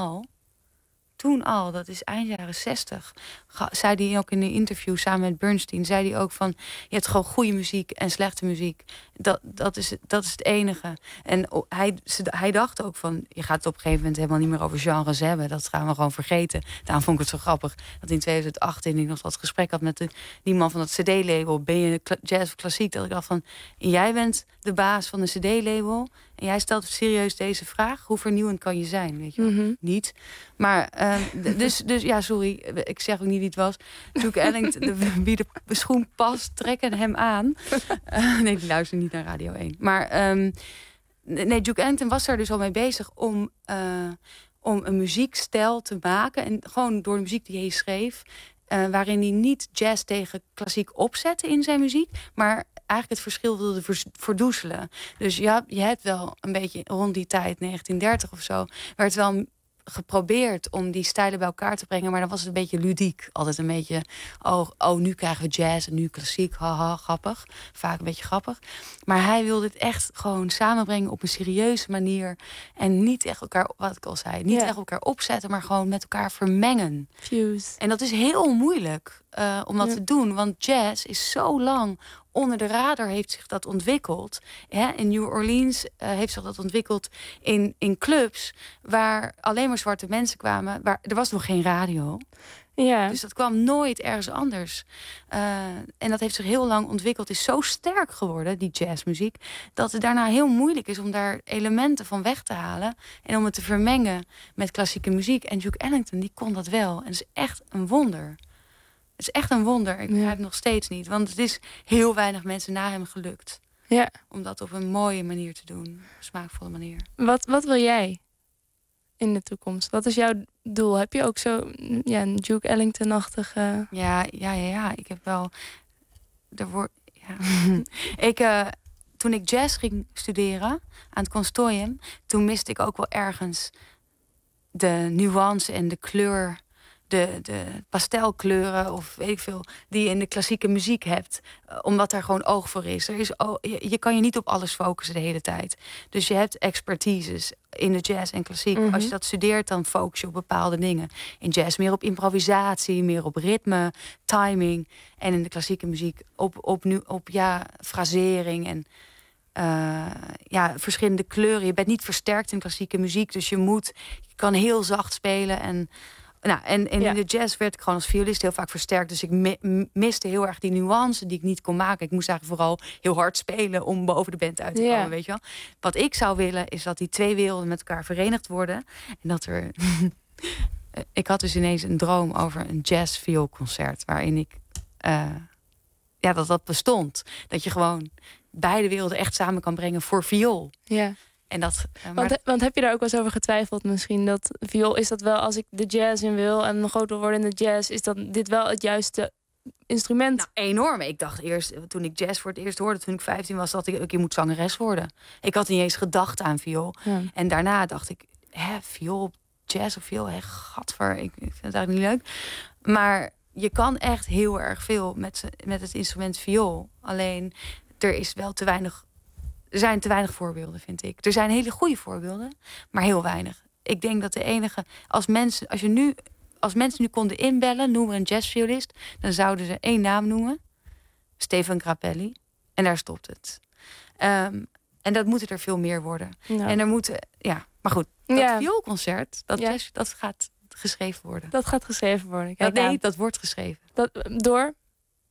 Toen al, dat is eind jaren 60, zei hij ook in een interview samen met Bernstein, zei hij ook van, je hebt gewoon goede muziek en slechte muziek. Dat is het enige. En hij dacht ook van, je gaat het op een gegeven moment helemaal niet meer over genres hebben. Dat gaan we gewoon vergeten. Daarom vond ik het zo grappig dat in 2018 ik nog dat gesprek had met die man van dat cd-label. Ben je jazz of klassiek? Dat ik dacht van, jij bent de baas van een cd-label en jij stelt serieus deze vraag. Hoe vernieuwend kan je zijn? Weet je wel? Mm-hmm. Niet. Maar dus ja, sorry, ik zeg ook niet wie het was. Duke Ellington, wie de schoen past, trekken hem aan. Nee, die luistert niet naar Radio 1. Maar Duke Ellington was er dus al mee bezig om een muziekstijl te maken. En gewoon door de muziek die hij schreef, waarin hij niet jazz tegen klassiek opzette in zijn muziek, maar eigenlijk het verschil wilde verdoezelen. Dus ja, je hebt wel een beetje rond die tijd, 1930 of zo, werd wel geprobeerd om die stijlen bij elkaar te brengen, maar dan was het een beetje ludiek. Altijd een beetje, nu krijgen we jazz en nu klassiek, haha, grappig. Vaak een beetje grappig. Maar hij wilde het echt gewoon samenbrengen op een serieuze manier en niet echt elkaar, wat ik al zei, niet echt elkaar opzetten, maar gewoon met elkaar vermengen. Fuse. En dat is heel moeilijk om dat te doen, want jazz is zo lang onder de radar heeft zich dat ontwikkeld. Ja, in New Orleans heeft zich dat ontwikkeld in clubs waar alleen maar zwarte mensen kwamen. Er was nog geen radio. Ja. Dus dat kwam nooit ergens anders. En dat heeft zich heel lang ontwikkeld. Is zo sterk geworden, die jazzmuziek, dat het daarna heel moeilijk is om daar elementen van weg te halen en om het te vermengen met klassieke muziek. En Duke Ellington, die kon dat wel. En het is echt een wonder. Het is echt een wonder. Ik begrijp het nog steeds niet. Want het is heel weinig mensen na hem gelukt. Ja. Om dat op een mooie manier te doen. Een smaakvolle manier. Wat wil jij in de toekomst? Wat is jouw doel? Heb je ook zo een Duke Ellington-achtige... Ja. Ik heb wel... Toen ik jazz ging studeren aan het conservatorium, toen miste ik ook wel ergens de nuance en de kleur, de pastelkleuren of weet ik veel, die je in de klassieke muziek hebt. Omdat daar gewoon oog voor is. Je kan je niet op alles focussen de hele tijd. Dus je hebt expertises in de jazz en klassiek. Mm-hmm. Als je dat studeert, dan focus je op bepaalde dingen. In jazz meer op improvisatie, meer op ritme, timing. En in de klassieke muziek op frasering en verschillende kleuren. Je bent niet versterkt in klassieke muziek, dus je kan heel zacht spelen en in de jazz werd ik gewoon als violist heel vaak versterkt. Dus ik miste heel erg die nuance die ik niet kon maken. Ik moest eigenlijk vooral heel hard spelen om boven de band uit te komen, weet je wel. Wat ik zou willen is dat die twee werelden met elkaar verenigd worden. En dat er... ik had dus ineens een droom over een jazz-vioolconcert waarin ik... dat bestond. Dat je gewoon beide werelden echt samen kan brengen voor viool. Ja. En dat, want heb je daar ook wel eens over getwijfeld misschien? Dat viool, is dat wel, als ik de jazz in wil en nog groot wil worden in de jazz, is dit wel het juiste instrument? Nou, enorm. Ik dacht eerst, toen ik jazz voor het eerst hoorde, toen ik 15 was, dat ik moet zangeres worden. Ik had niet eens gedacht aan viool. Ja. En daarna dacht ik, viool, jazz of viool, gadver, ik vind het eigenlijk niet leuk. Maar je kan echt heel erg veel met het instrument viool. Alleen, er zijn te weinig voorbeelden, vind ik. Er zijn hele goede voorbeelden, maar heel weinig. Ik denk dat de enige... Als mensen nu konden inbellen, noemen een jazzviolist, dan zouden ze 1 naam noemen. Stefan Grappelli. En daar stopt het. En dat moeten er veel meer worden. Ja. En er moeten... maar goed, dat vioolconcert, dat gaat geschreven worden. Dat gaat geschreven worden. Dat wordt geschreven. Door?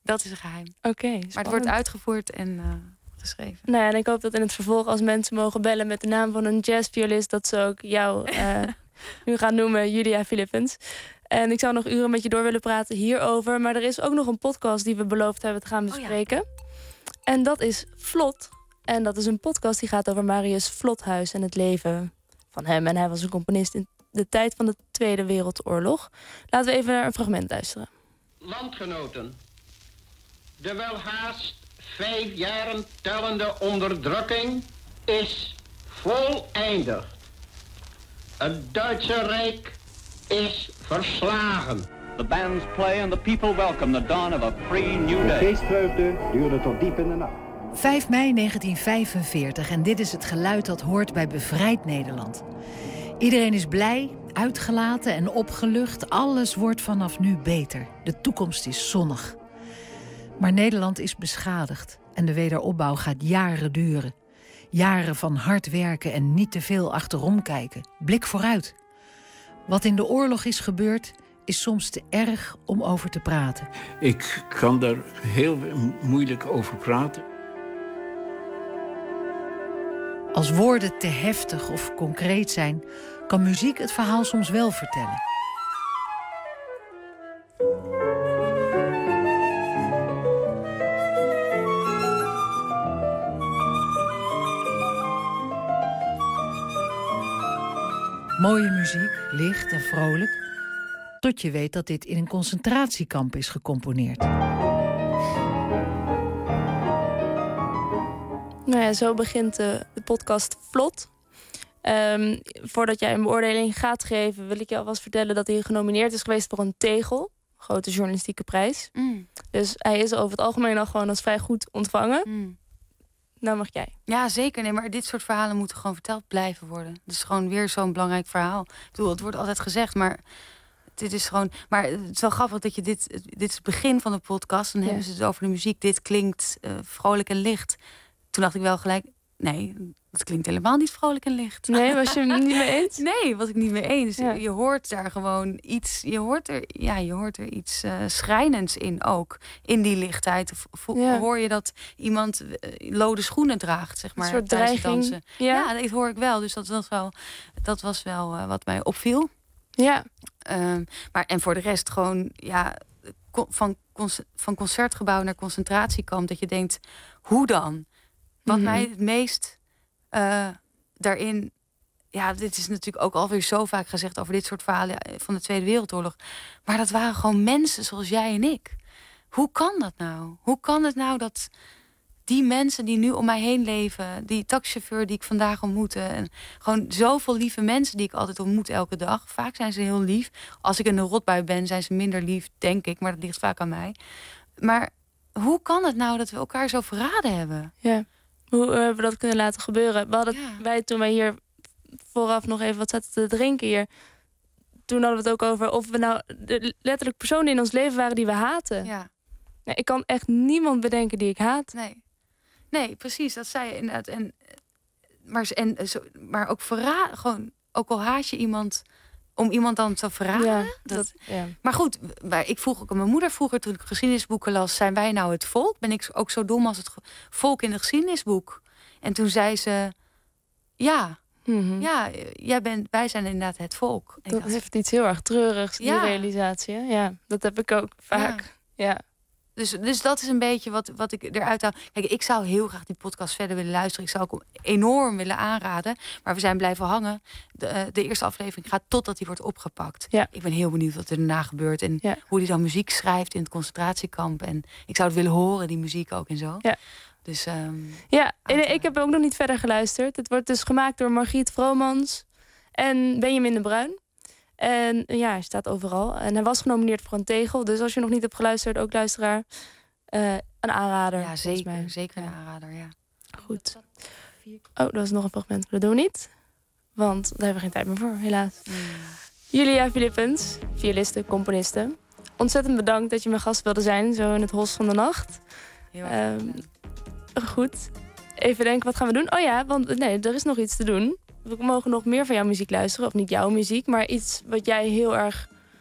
Dat is een geheim. Oké, maar het wordt uitgevoerd en geschreven. Nou ja, en ik hoop dat in het vervolg als mensen mogen bellen met de naam van een jazzviolist, dat ze ook jou nu gaan noemen, Julia Philippens. En ik zou nog uren met je door willen praten hierover. Maar er is ook nog een podcast die we beloofd hebben te gaan bespreken. En dat is Vlot. En dat is een podcast die gaat over Marius Vlothuis en het leven van hem. En hij was een componist in de tijd van de Tweede Wereldoorlog. Laten we even naar een fragment luisteren. Landgenoten, de wel haast 5 jaren tellende onderdrukking is voleindigd. Het Duitse Rijk is verslagen. The bands play and the people welcome the dawn of a free new day. De feestvreugde duurde tot diep in de nacht. 5 mei 1945 en dit is het geluid dat hoort bij bevrijd Nederland. Iedereen is blij, uitgelaten en opgelucht. Alles wordt vanaf nu beter. De toekomst is zonnig. Maar Nederland is beschadigd en de wederopbouw gaat jaren duren. Jaren van hard werken en niet te veel achterom kijken. Blik vooruit. Wat in de oorlog is gebeurd, is soms te erg om over te praten. Ik kan daar heel moeilijk over praten. Als woorden te heftig of concreet zijn, kan muziek het verhaal soms wel vertellen. Mooie muziek, licht en vrolijk. Tot je weet dat dit in een concentratiekamp is gecomponeerd. Nou ja, zo begint de podcast Vlot. Voordat jij een beoordeling gaat geven, wil ik je alvast vertellen dat hij genomineerd is geweest voor een Tegel. Grote journalistieke prijs. Dus hij is over het algemeen al gewoon als vrij goed ontvangen. Nou mag jij. Ja, zeker. Nee, maar dit soort verhalen moeten gewoon verteld blijven worden. Het is gewoon weer zo'n belangrijk verhaal. Ik bedoel, het wordt altijd gezegd, maar dit is gewoon. Maar het is wel grappig dat je dit is het begin van de podcast. Dan hebben ze het over de muziek. Dit klinkt vrolijk en licht. Toen dacht ik wel gelijk, nee, dat klinkt helemaal niet vrolijk en licht. Nee, was je het niet mee eens? Nee, was ik niet mee eens. Ja. Je hoort daar gewoon iets. Je hoort er iets schrijnends in ook. In die lichtheid. Hoor je dat iemand lode schoenen draagt, zeg maar. Een soort dreiging. Dansen. Ja, dat hoor ik wel. Dus dat was wel wat mij opviel. Ja. Maar en voor de rest gewoon, ja, van concertgebouw naar concentratiekamp. Dat je denkt, hoe dan? Wat mij het meest daarin... Ja, dit is natuurlijk ook alweer zo vaak gezegd over dit soort verhalen van de Tweede Wereldoorlog. Maar dat waren gewoon mensen zoals jij en ik. Hoe kan dat nou? Hoe kan het nou dat die mensen die nu om mij heen leven, die taxichauffeur die ik vandaag ontmoette, en gewoon zoveel lieve mensen die ik altijd ontmoet elke dag. Vaak zijn ze heel lief. Als ik in een rotbui ben, zijn ze minder lief, denk ik. Maar dat ligt vaak aan mij. Maar hoe kan het nou dat we elkaar zo verraden hebben? Ja. Hoe hebben we dat kunnen laten gebeuren? We hadden wij toen wij hier vooraf nog even wat zaten te drinken hier. Toen hadden we het ook over of we nou letterlijk personen in ons leven waren die we haten. Ja. Nee, ik kan echt niemand bedenken die ik haat. Nee, precies. Dat zei je inderdaad. Maar ook verraden. Gewoon, ook al haat je iemand, om iemand dan te verraden. Ja, Maar goed, ik vroeg ook aan mijn moeder vroeger toen ik geschiedenisboeken las, zijn wij nou het volk? Ben ik ook zo dom als het volk in het geschiedenisboek? En toen zei ze, ja, wij zijn inderdaad het volk. Dat heeft iets heel erg treurigs, die realisatie. Hè? Ja, dat heb ik ook vaak. Ja. Dus dat is een beetje wat ik eruit haal. Kijk, ik zou heel graag die podcast verder willen luisteren. Ik zou ook enorm willen aanraden. Maar we zijn blijven hangen. De eerste aflevering gaat totdat die wordt opgepakt. Ja. Ik ben heel benieuwd wat er daarna gebeurt. En hoe die dan muziek schrijft in het concentratiekamp. En ik zou het willen horen, die muziek ook en zo. Ja. Dus, ik heb ook nog niet verder geluisterd. Het wordt dus gemaakt door Margriet Vromans en Benjamin de Bruin. En ja, hij staat overal. En hij was genomineerd voor een Tegel. Dus als je nog niet hebt geluisterd, ook luisteraar, een aanrader. Ja, zeker een aanrader, ja. Goed. Oh, dat was nog een fragment. Dat doen we niet. Want daar hebben we geen tijd meer voor, helaas. Julia Philippens, violiste, componiste. Ontzettend bedankt dat je mijn gast wilde zijn, zo in het hos van de nacht. Heel erg goed. Even denken, wat gaan we doen? Oh ja, want nee, er is nog iets te doen. We mogen nog meer van jouw muziek luisteren. Of niet jouw muziek, maar iets wat jij heel erg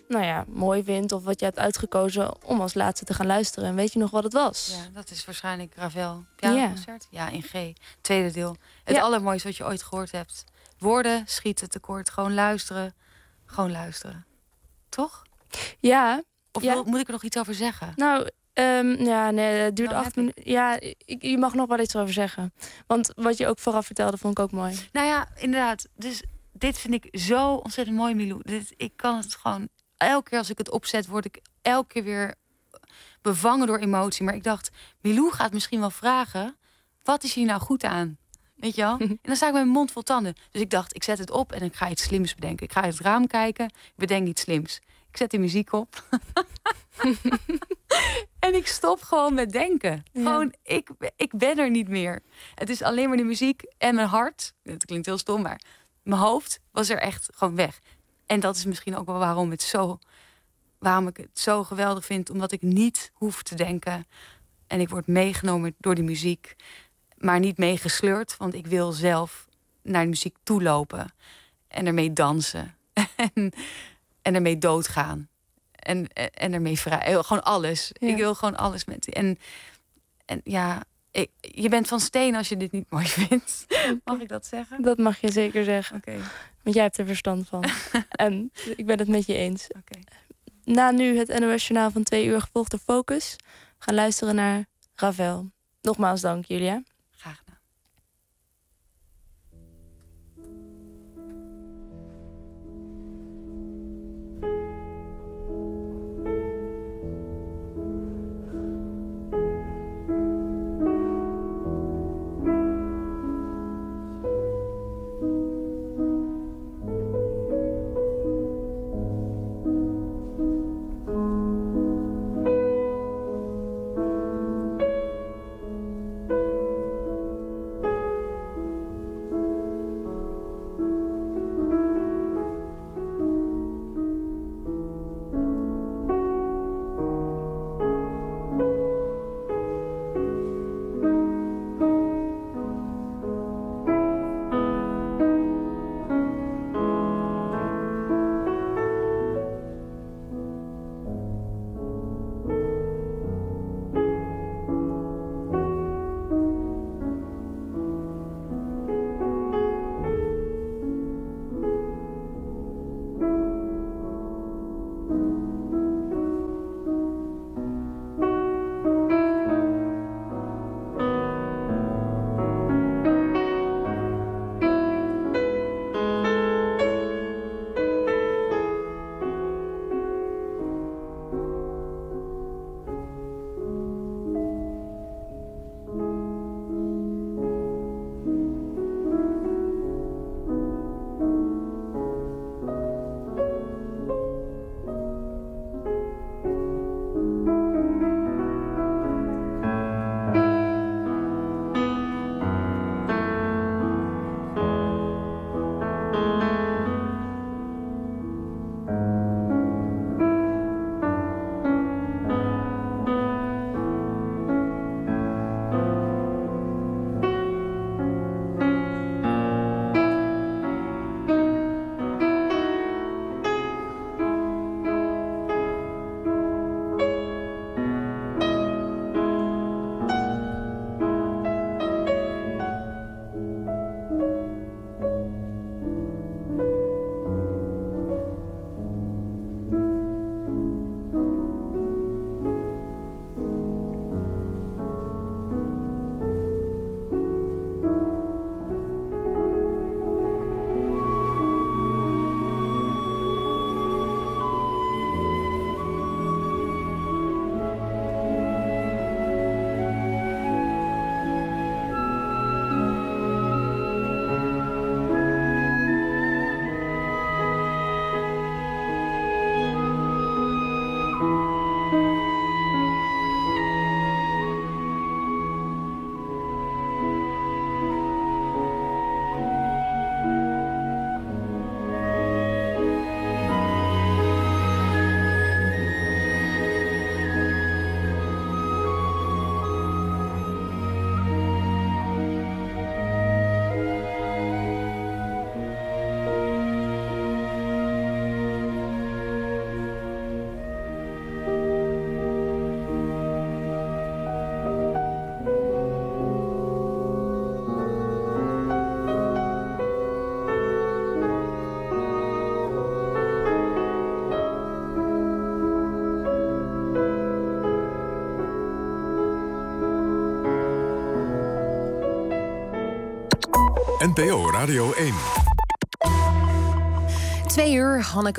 mooi vindt of wat je hebt uitgekozen om als laatste te gaan luisteren. En weet je nog wat het was? Ja, dat is waarschijnlijk Ravel pianoconcert. Ja, in G. Tweede deel. Het allermooiste wat je ooit gehoord hebt. Woorden schieten tekort. Gewoon luisteren. Gewoon luisteren. Toch? Ja. Of moet ik er nog iets over zeggen? Nou, het duurt 8 minuten. Ja, je mag nog wel iets over zeggen. Want wat je ook vooraf vertelde, vond ik ook mooi. Nou ja, inderdaad. Dus dit vind ik zo ontzettend mooi, Milou. Ik kan het gewoon... Elke keer als ik het opzet, word ik elke keer weer bevangen door emotie. Maar ik dacht, Milou gaat misschien wel vragen... wat is hier nou goed aan? Weet je wel? En dan sta ik met mijn mond vol tanden. Dus ik dacht, ik zet het op en ik ga iets slims bedenken. Ik ga uit het raam kijken, ik bedenk iets slims. Ik zet die muziek op. En ik stop gewoon met denken. Ja. Gewoon, ik ben er niet meer. Het is alleen maar de muziek en mijn hart. Het klinkt heel stom, maar mijn hoofd was er echt gewoon weg. En dat is misschien ook wel waarom ik het zo geweldig vind. Omdat ik niet hoef te denken. En ik word meegenomen door die muziek. Maar niet meegesleurd. Want ik wil zelf naar de muziek toelopen. En ermee dansen. En ermee doodgaan. En ermee vrij. Gewoon alles. Ja. Ik wil gewoon alles met. En ja, je bent van steen als je dit niet mooi vindt. Mag ik dat zeggen? Dat mag je zeker zeggen. Okay. Want jij hebt er verstand van. En ik ben het met je eens. Okay. Na nu het NOS-journaal van 2 uur gevolgd door Focus. We gaan luisteren naar Ravel. Nogmaals dank, Julia. Graag gedaan. NPO Radio 1. 2 uur, Hanneke